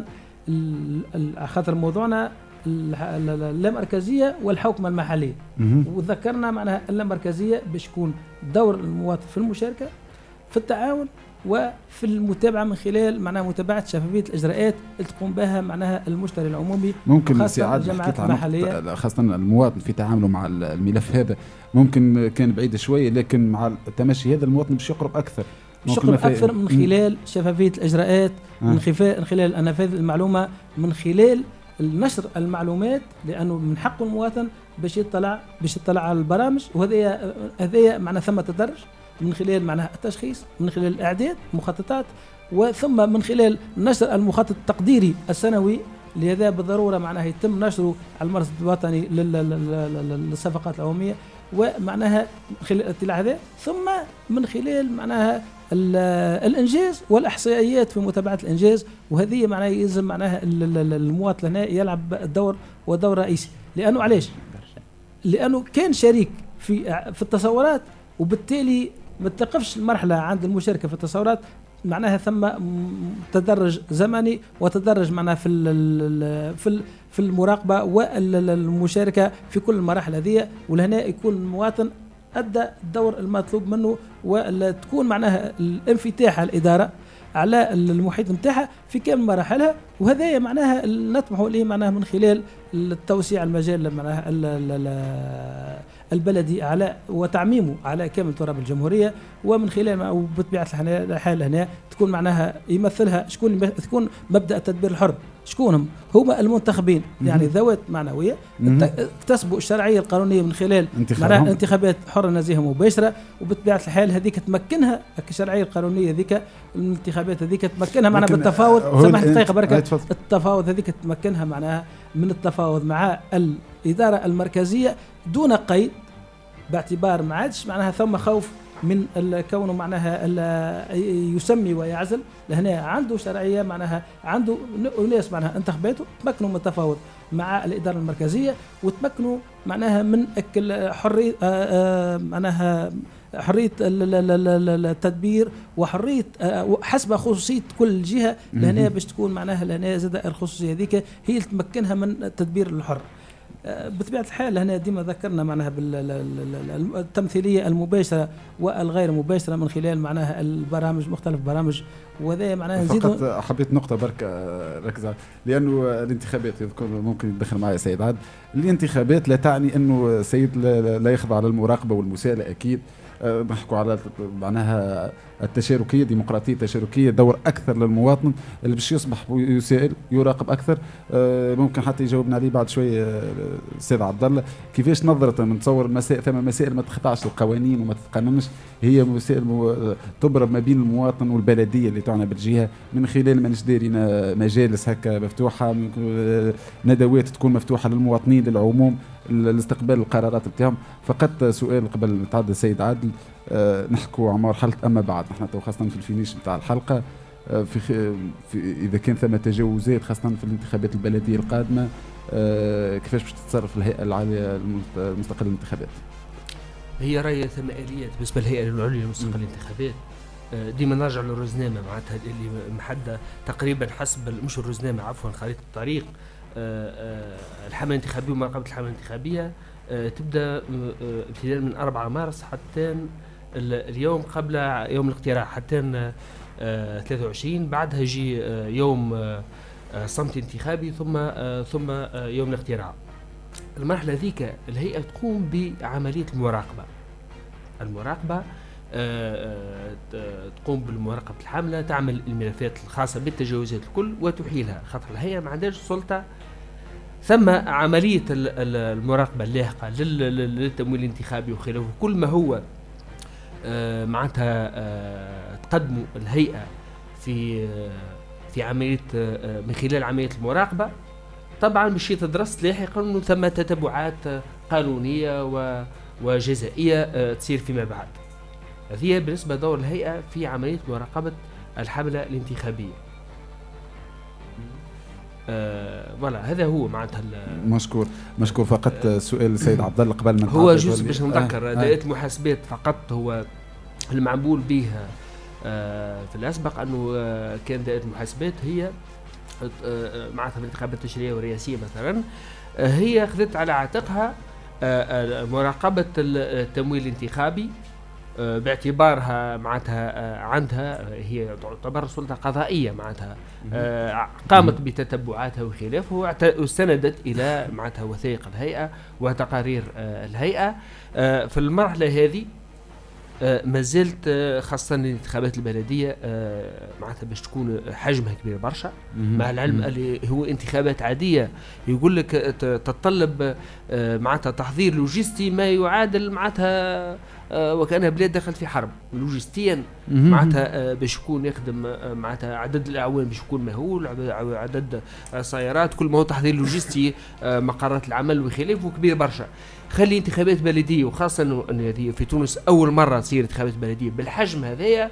خاطر موضوعنا اللامركزيه والحوكمه المحليه. وذكرنا معناها اللامركزيه باش يكون دور المواطن في المشاركه في التعاون وفي المتابعه من خلال معناها متابعه شفافيه الاجراءات اللي تقوم بها معناها المشتري العمومي، ممكن خاصه الجمعيات المحليه، خاصه المواطن في تعامله مع الملف هذا ممكن كان بعيد شويه، لكن مع التمشي هذا المواطن باش يقرب اكثر من خلال شفافيه الاجراءات، من خلال انفاذ المعلومه، من خلال نشر المعلومات، لانه من حق المواطن باش يطلع على البرامج. وهذا معناها ثم تدرج من خلال معناها التشخيص، من خلال الاعداد مخططات، وثم من خلال نشر المخطط التقديري السنوي. لهذا بالضروره معناها يتم نشره على المرصد الوطني للصفقات العموميه، ومعناها خلال الاطلاع هذا، ثم من خلال معناها الانجاز والاحصائيات في متابعه الانجاز. وهذه معناها يلزم معناها المواطن هنا يلعب دور ودور رئيسي. لانه علاش؟ لانه كان شريك في التصورات، وبالتالي ما تقفش المرحله عند المشاركه في التصورات، معناها ثم تدرج زمني وتدرج معناها في المراقبه والمشاركه في كل المراحل هذه. ولهنا يكون المواطن ادى الدور المطلوب منه، وتكون معناها الانفتاح على الاداره على المحيط نتاعها في كامل مراحلها. وهذا معناها نطمح اليه معناها من خلال التوسيع المجال معناها البلدي على وتعميمه على كامل تراب الجمهوريه، ومن خلال وبطبيعه الحال هنا تكون معناها يمثلها شكون تكون مبدا التدبير الحر. شكونهم؟ هما المنتخبين، يعني ذوات معنويه اكتسبوا الشرعيه القانونيه من خلال انتخابات حره نزيهه مباشره. وبطبيعه الحال هذيك تمكنها الشرعيه القانونيه ذيك الانتخابات هذيك تمكنها معناها بالتفاوض. سمحت دقيقه بركه. التفاوض هذيك تمكنها معناها من التفاوض مع الاداره المركزيه دون قيد، باعتبار ما عادش معناها ثم خوف من كونه معناها يسمي ويعزل. لهنا عنده شرعيه معناها عنده ناس معناها انتخباته تمكنوا من التفاوض مع الإدارة المركزية، وتمكنوا معناها من حرية معناها حرية التدبير وحرية حسب خصوصية كل جهة لهنا باش تكون معناها لهنا زاد الخصوصية هذيك هي اللي تمكنها من التدبير الحر. بطبيعة الحال هنا ديما ذكرنا معناها بالتمثيلية المباشرة والغير مباشرة من خلال معناها البرامج مختلف برامج، وهذا معناها نزيدوا. فقط حبيت نقطة برك ركز لأنه الانتخابات ممكن يدخل معي سيد عاد. الانتخابات لا تعني أنه سيد لا يخضع للمراقبة والمساءلة أكيد. نحكوا على معناها التشاركية، ديمقراطية تشاركية، دور أكثر للمواطن اللي باش يصبح يسائل يراقب أكثر. ممكن حتى يجاوبنا عليه بعد شوية السيد عبد الله كيفاش نظرته من تصور المسائل. ثم مسائل ما تخضعش للقوانين وما تتقننش، هي مسائل تضرب ما بين المواطن والبلدية اللي تعنى بالجهة من خلال ما دايرين مجالس هكا مفتوحة، ندوات تكون مفتوحة للمواطنين للعموم لاستقبال القرارات بتاعهم. فقط سؤال قبل نتعدى السيد عادل، نحكوا على مرحلة أما بعد، نحن خاصة في الفينيش نتاع الحلقة في إذا كان ثم تجاوزات خاصة في الانتخابات البلدية القادمة، كيفاش باش تتصرف الهيئة العالية المستقلة للانتخابات؟ هي رأي ثم آليات بالنسبة للهيئة العليا المستقلة للانتخابات. ديما نرجع للرزنامة معناتها اللي محددة تقريبا حسب مش الرزنامة عفوا خريطة الطريق. الحملة الانتخابية ومراقبة الحملة الانتخابية تبدأ ابتداء من 4 مارس حتى اليوم قبل يوم الاقتراع حتى 23. بعدها يجي يوم صمت انتخابي ثم يوم الاقتراع. المرحلة ذيك الهيئة تقوم بعملية المراقبة تقوم بالمراقبة الحملة، تعمل الملفات الخاصة بالتجاوزات الكل وتحيلها، خاطر الهيئة ما عندهاش سلطة. ثم عملية المراقبة اللاحقة للتمويل الانتخابي وخلافه، كل ما هو معناتها تقدموا الهيئة في عملية من خلال عملية المراقبة، طبعا باش يتدرس لاحقا انه ثم تتبعات قانونية وجزائية تصير فيما بعد. هذه بالنسبة دور الهيئة في عملية مراقبة الحملة الانتخابية. فوالا هذا هو معناتها مشكور. فقط سؤال السيد عبد الله قبل ما هو جزء باش نذكر دائرة المحاسبات فقط هو المعمول بها في الأسبق أنه كان دائرة المحاسبات هي معناتها الانتخابات التشريعية والرئاسية مثلا هي أخذت على عاتقها مراقبة التمويل الانتخابي باعتبارها معناتها عندها هي تعتبر سلطة قضائية معناتها قامت بتتبعاتها وخلافه واستندت إلى معناتها وثائق الهيئة وتقارير الهيئة. في المرحلة هذه ما زلت خاصة الانتخابات البلدية معناتها باش تكون حجمها كبير برشا، مع العلم اللي هو انتخابات عادية يقول لك تتطلب معناتها تحضير لوجستي ما يعادل معناتها وكأنها بلاد دخلت في حرب لوجستيا معناتها باش يكون يخدم معناتها عدد الأعوان باش يكون مهول، عدد سيارات، كل ما هو تحضير لوجستي مقرات العمل وخلافه كبير برشا. خلي انتخابات بلدية وخاصة أن هذه في تونس أول مرة تصير انتخابات بلدية بالحجم هذايا.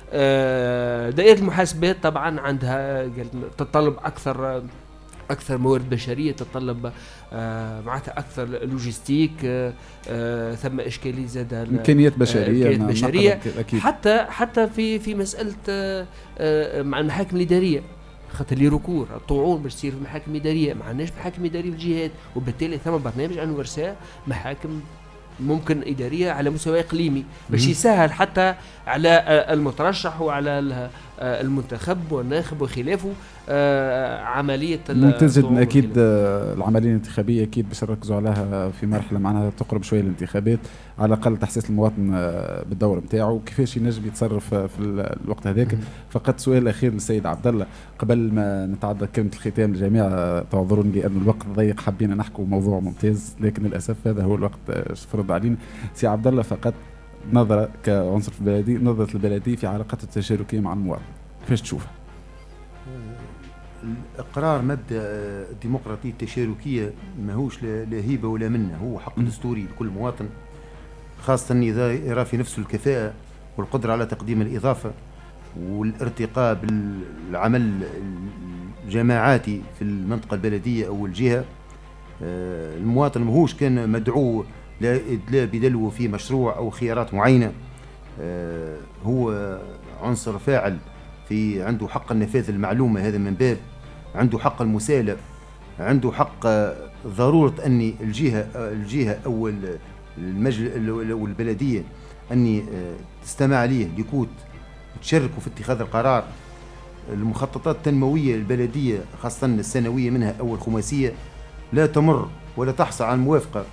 دائرة المحاسبات طبعا عندها تتطلب أكثر موارد بشرية، تتطلب معناتها أكثر لوجستيك، ثم إشكالية زاد إمكانيات بشرية حتى في مسألة مع المحاكم الإدارية، خاطر لي ركور الطعون باش تصير في محاكم إدارية، ما عندناش محاكم إدارية في الجهات، وبالتالي ثم برنامج أنه ورساء محاكم ممكن إدارية على مستوى إقليمي باش يسهل حتى على المترشح وعلى المنتخب والناخب وخلافه عملية. ممتاز جدا. أكيد العملية الانتخابية أكيد باش نركزوا عليها في مرحلة معناها تقرب شوية الانتخابات، على الأقل تحسيس المواطن بالدور نتاعو كيفاش ينجم يتصرف في الوقت هذاك. فقط سؤال أخير للسيد عبد الله قبل ما نتعدى كلمة الختام للجميع، تعذروني لأن الوقت ضيق، حابين نحكوا موضوع ممتاز لكن للأسف هذا هو الوقت فرض علينا. سي عبد الله فقط نظرة كعنصر في البلدية، نظرة البلدية في علاقات التشاركية مع المواطن كيفاش تشوفها؟ اقرار مبدا الديمقراطيه التشاركيه ماهوش لا هيبه ولا منه، هو حق دستوري لكل مواطن، خاصه اذا يرى في نفسه الكفاءه والقدره على تقديم الاضافه والارتقاء بالعمل الجماعاتي في المنطقه البلديه او الجهه. المواطن ماهوش كان مدعو لا بدلو في مشروع أو خيارات معينة، هو عنصر فاعل في عنده حق النفاذ المعلومة، هذا من باب عنده حق المسالة، عنده حق ضرورة أن الجهة أو المجلس أو البلدية أن تستمع عليه ليكوت تشاركوا في اتخاذ القرار. المخططات التنموية البلدية خاصة السنوية منها أو الخماسية لا تمر ولا تحصل على الموافقة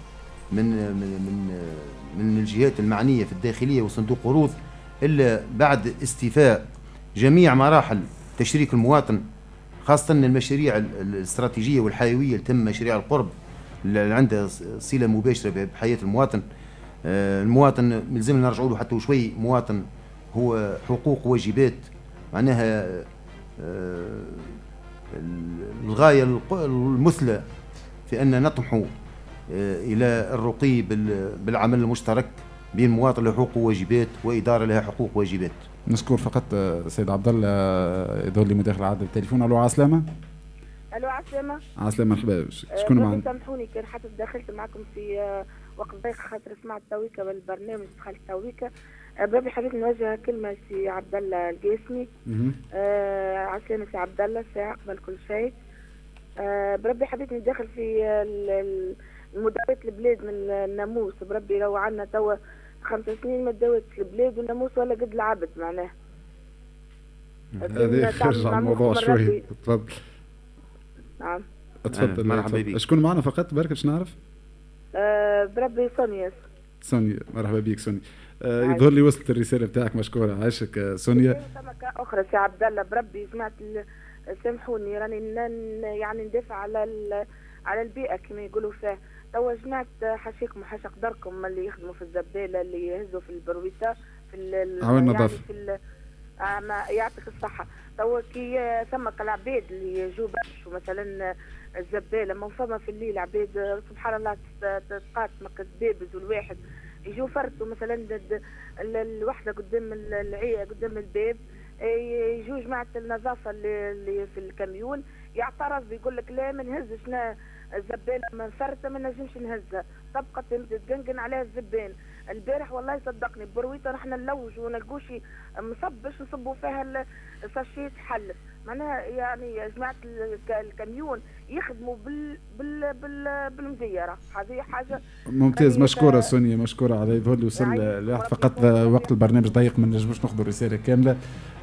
من الجهات المعنية في الداخلية وصندوق قروض إلا بعد استيفاء جميع مراحل تشريك المواطن، خاصة المشاريع الاستراتيجية والحيوية اللي تم مشاريع القرب اللي عندها صلة مباشرة بحياة المواطن. المواطن ملزمنا نرجعوا له حتى شوي، مواطن هو حقوق وواجبات، معناها الغاية المثلى في أن نطمح إلى الرقي بالعمل المشترك بين مواطن له حقوق وواجبات وإدارة لها حقوق وواجبات. نشكر فقط سيد عبد الله يظهر لي مداخلة عادة التليفون. ألو عسلامة. ألو عسلامة. عسلامة مرحبا. شكون معنا؟ سامحوني كان حتى دخلت معكم في وقت ضيق خاطر سمعت تويكا بالبرنامج دخلت تويكا. بربي حبيت نوجه كلمة سي عبد الله القاسمي. عسلامة سي عبد الله ساعة قبل كل شيء. بربي حبيت ندخل في مداوة البلاد من الناموس. بربي لو عنا توا 5 سنين ما داوت البلاد والناموس ولا قد العبد معناه. هذه خرج عن الموضوع شوي. تفضل. نعم. تفضل. مرحبا بك. شكون معنا فقط برك باش نعرف؟ بربي سونيا. سونيا مرحبا بك سونيا. يظهر لي وصلت الرسالة بتاعك، مشكورة عايشك سونيا. سمكة أخرى سي عبد الله بربي سمعت سامحوني راني يعني ندافع على البيئة كما يقولوا فيها. توا جمعت حاشيكم وحاشا قدركم اللي يخدموا في الزبالة اللي يهزوا في البرويسة في عوين نظافة ما يعطيك الصحة. توا كي ثمك العباد اللي يجوا برشوا مثلا الزبالة ما فما في الليل عباد سبحان الله تقاتمك الدبابز والواحد يجوا فرتوا مثلا الوحدة قدام قدام الباب، يجوا جماعة النظافة اللي في الكاميون يعترض بيقول لك لا ما نهزش الزبالة من فرتة ما نجمش نهزها، تبقى تقنقن عليها الزبان. البارح والله صدقني برويته نحن نلوج ونلقوشي مصب باش نصبوا فيها الساشيت حلت، معناها يعني يا جماعة الكاميون يخدموا بالمزيرة. هذه حاجة ممتاز. مشكورة سونيا، مشكورة على يظهر لي وصل فقط وقت البرنامج ضيق ما نجموش ناخذوا الرسالة كاملة.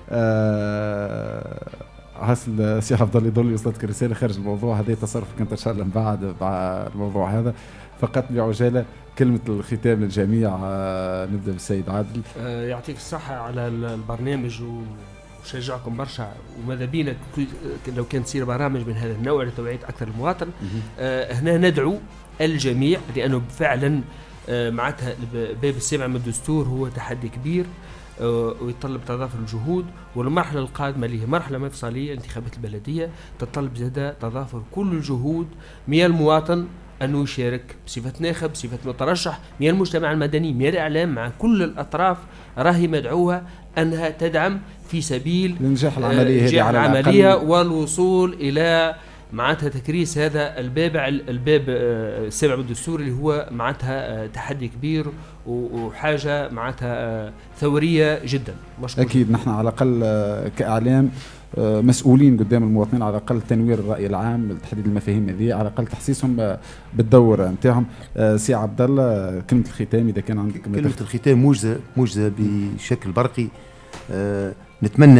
حاصل سي عبد الله يظهر لي وصلتك الرسالة خارج الموضوع، هذا تصرف كنت ان شاء الله من بعد الموضوع هذا. فقط بعجالة كلمة الختام للجميع، نبدأ بالسيد عادل. يعطيك الصحة على البرنامج وشجعكم برشا، وماذا بينا لو كانت تصير برامج من هذا النوع لتوعية أكثر المواطن. هنا ندعو الجميع لأنه فعلا معناتها باب السابع من الدستور هو تحدي كبير ويتطلب تضافر الجهود، والمرحلة القادمة اللي هي مرحلة مفصلية الانتخابات البلدية تتطلب زادة تضافر كل الجهود من المواطن أنه يشارك بصفة ناخب بصفة مترشح، من المجتمع المدني من الإعلام مع كل الأطراف راهي مدعوها أنها تدعم في سبيل نجاح العملية والوصول إلى معناتها تكريس هذا الباب السابع بالدستور اللي هو معناتها تحدي كبير وحاجة معناتها ثورية جدا. أكيد نحن على الأقل كإعلام مسؤولين قدام المواطنين، على الأقل تنوير الرأي العام، تحديد المفاهيم هذه، على الأقل تحسيسهم بالدور نتاعهم. سي عبد الله كلمة الختام إذا كان عندك. كلمة الختام موجزة بشكل برقي. نتمنى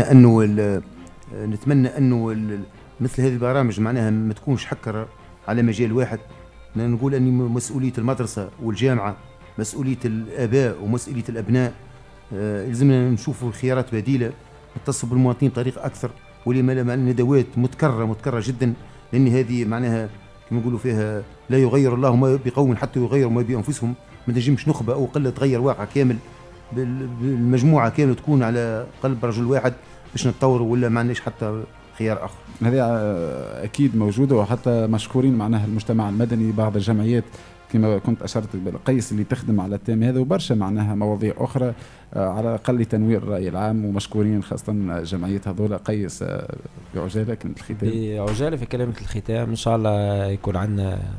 أنه مثل هذه البرامج معناها ما تكونش حكرة على مجال واحد. نقول أن مسؤولية المدرسة والجامعة، مسؤولية الآباء ومسؤولية الأبناء. لازمنا نشوفوا خيارات بديلة نتصل بالمواطنين بطريقة أكثر، ولما لا ندوات متكررة جدا، لأن هذه معناها كما نقولوا فيها لا يغير الله ما بقوم حتى يغيروا ما بأنفسهم. ما تنجمش نخبة أو قلة تغير واقع كامل، بالمجموعة كاملة تكون على قلب رجل واحد باش نتطوروا، ولا ما عندناش حتى خيار آخر. هذه أكيد موجودة، وحتى مشكورين معناها المجتمع المدني، بعض الجمعيات كما كنت أشرت بالقيس اللي تخدم على التام هذا، وبرشا معناها مواضيع أخرى على الأقل تنوير الرأي العام، ومشكورين خاصة جمعيات هذولا. قيس بعجالة كلمة الختام. بعجالة في كلمة الختام إن شاء الله يكون عندنا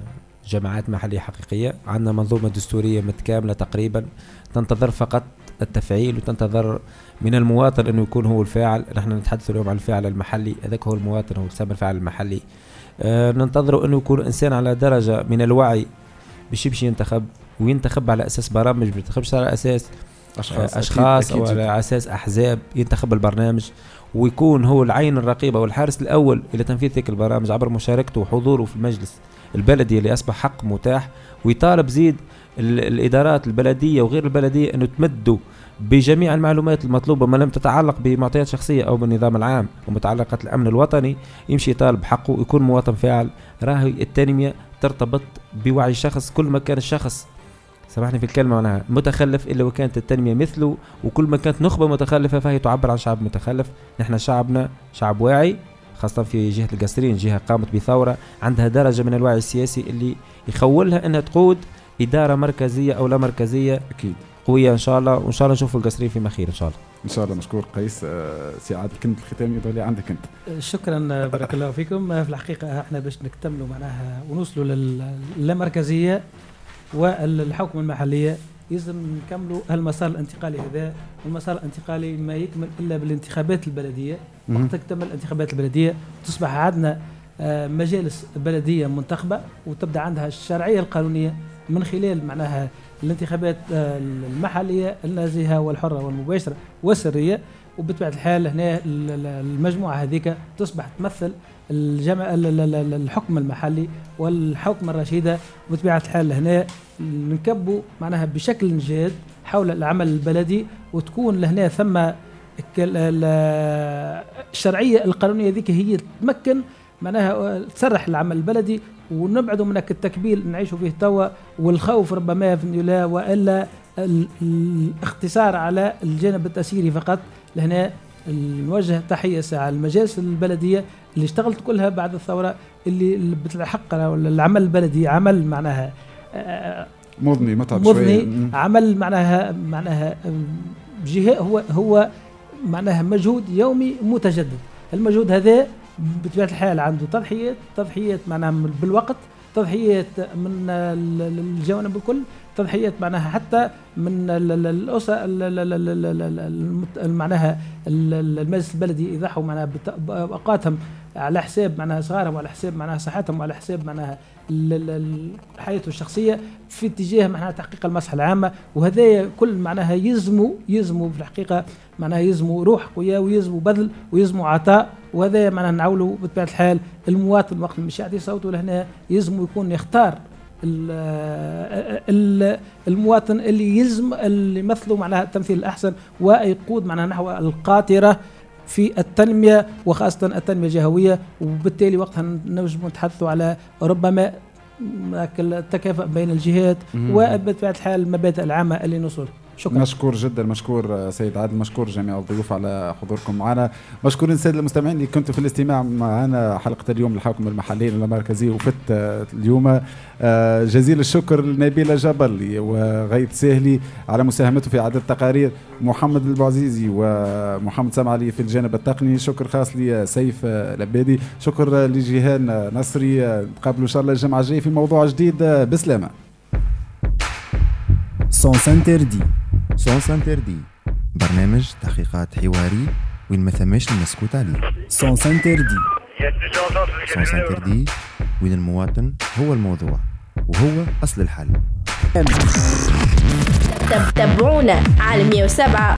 جماعات محلية حقيقية. عندنا منظومة دستورية متكاملة تقريبا، تنتظر فقط التفعيل، وتنتظر من المواطن أنه يكون هو الفاعل. نحن نتحدث اليوم عن الفاعل المحلي، هذاك هو المواطن، هو يسمى الفاعل المحلي. ننتظر أنه يكون إنسان على درجة من الوعي باش يمشي ينتخب، وينتخب على أساس برامج، ما ينتخبش على أساس أشخاص أو على أساس أحزاب. ينتخب البرنامج، ويكون هو العين الرقيبة والحارس الأول إلى تنفيذ تلك البرامج عبر مشاركته وحضوره في المجلس البلدي اللي أصبح حق متاح. ويطالب زيد الإدارات البلدية وغير البلدية أنه تمدوا بجميع المعلومات المطلوبة ما لم تتعلق بمعطيات شخصية أو بالنظام العام ومتعلقات الأمن الوطني. يمشي يطالب حقه، يكون مواطن فاعل. راهي التنمية ترتبط بوعي الشخص. كل ما كان الشخص، سامحني في الكلمة، معناها متخلف إلا وكانت التنمية مثله، وكل ما كانت نخبة متخلفة فهي تعبر عن شعب متخلف. نحن شعبنا شعب واعي، خاصة في جهة القصرين، جهة قامت بثورة عندها درجة من الوعي السياسي اللي يخولها أنها تقود إدارة مركزية أو لا مركزية أكيد قوية إن شاء الله. وإن شاء الله نشوف القصرين فيما خير إن شاء الله. إن شاء الله. مشكور قيس. سي عادل كلمة الختام يضل عندك أنت. شكرا بارك الله فيكم. في الحقيقة احنا باش نكتملوا معناها ونوصلوا للامركزية والحكم المحلية لازم نكملوا المسار الانتقالي هذا. والمسار الانتقالي ما يكمل إلا بالانتخابات البلدية. وقت تكتمل الانتخابات البلدية تصبح عندنا مجالس بلدية منتخبة، وتبدأ عندها الشرعية القانونية من خلال معناها الانتخابات المحلية النزيهة والحرة والمباشرة والسرية. وبطبيعة الحال هنا المجموعة هذيك تصبح تمثل الحكم المحلي والحكم الرشيدة. وبطبيعة الحال هنا نكبوا معناها بشكل جاد حول العمل البلدي، وتكون لهنا ثم الشرعية القانونية ذيك هي تمكن معناها تسرح العمل البلدي، ونبعدوا من التكبيل نعيشوا فيه توا والخوف ربما في لا والا الاختصار على الجانب التأثيري فقط. لهنا نوجه تحية ساعة المجالس البلدية اللي اشتغلت كلها بعد الثورة، اللي بتحقق العمل البلدي عمل معناها مضني متعب شوية، عمل معناها جهة هو معناها مجهود يومي متجدد. المجهود هذا بطبيعة الحال عنده تضحيات معناها بالوقت، تضحيات من الجوانب الكل، تضحيات معناها حتى من الأسرة معناها المجلس البلدي يضحوا معناها بأوقاتهم على حساب معناها صغارهم وعلى حساب معناها صحتهم وعلى حساب معناها حياته الشخصية في اتجاه معناها تحقيق المصلحة العامة. وهذا كل معناها يزموا في الحقيقة معناها يزموا روح قوية، ويزموا بذل، ويزموا عطاء. وهذا معناها نعولوا بطبيعة الحال المواطن وقت مش يعطي صوته لهنا يزموا يكون يختار المواطن اللي يمثلوا معناها التمثيل الأحسن، ويقود معناها نحو القاطرة في التنمية وخاصة التنمية الجهوية. وبالتالي وقتها نجم نتحدثوا على ربما التكافؤ بين الجهات وبطبيعة الحال المبادئ العامة اللي نوصل. شكرا. مشكور جدا، مشكور سيد عادل، مشكور جميع الضيوف على حضوركم معنا. مشكورين السادة المستمعين اللي كنتوا في الاستماع معنا حلقة اليوم للحكم المحلي المركزي وفت اليوم. جزيل الشكر لنبيلة جبل وغيث ساهلي على مساهمته في عدد التقارير، محمد البعزيزي ومحمد سمعلي في الجانب التقني. شكر خاص لسيف العبادي، شكر لجيهان نصري. نتقابلوا ان شاء الله الجمعة الجاية في موضوع جديد. بسلامة. سونس انتردي برنامج تحقيقات حواري وين ما ثماش المسكوت عليه. سونس انتردي وين المواطن هو الموضوع وهو أصل الحل. تابعونا على 107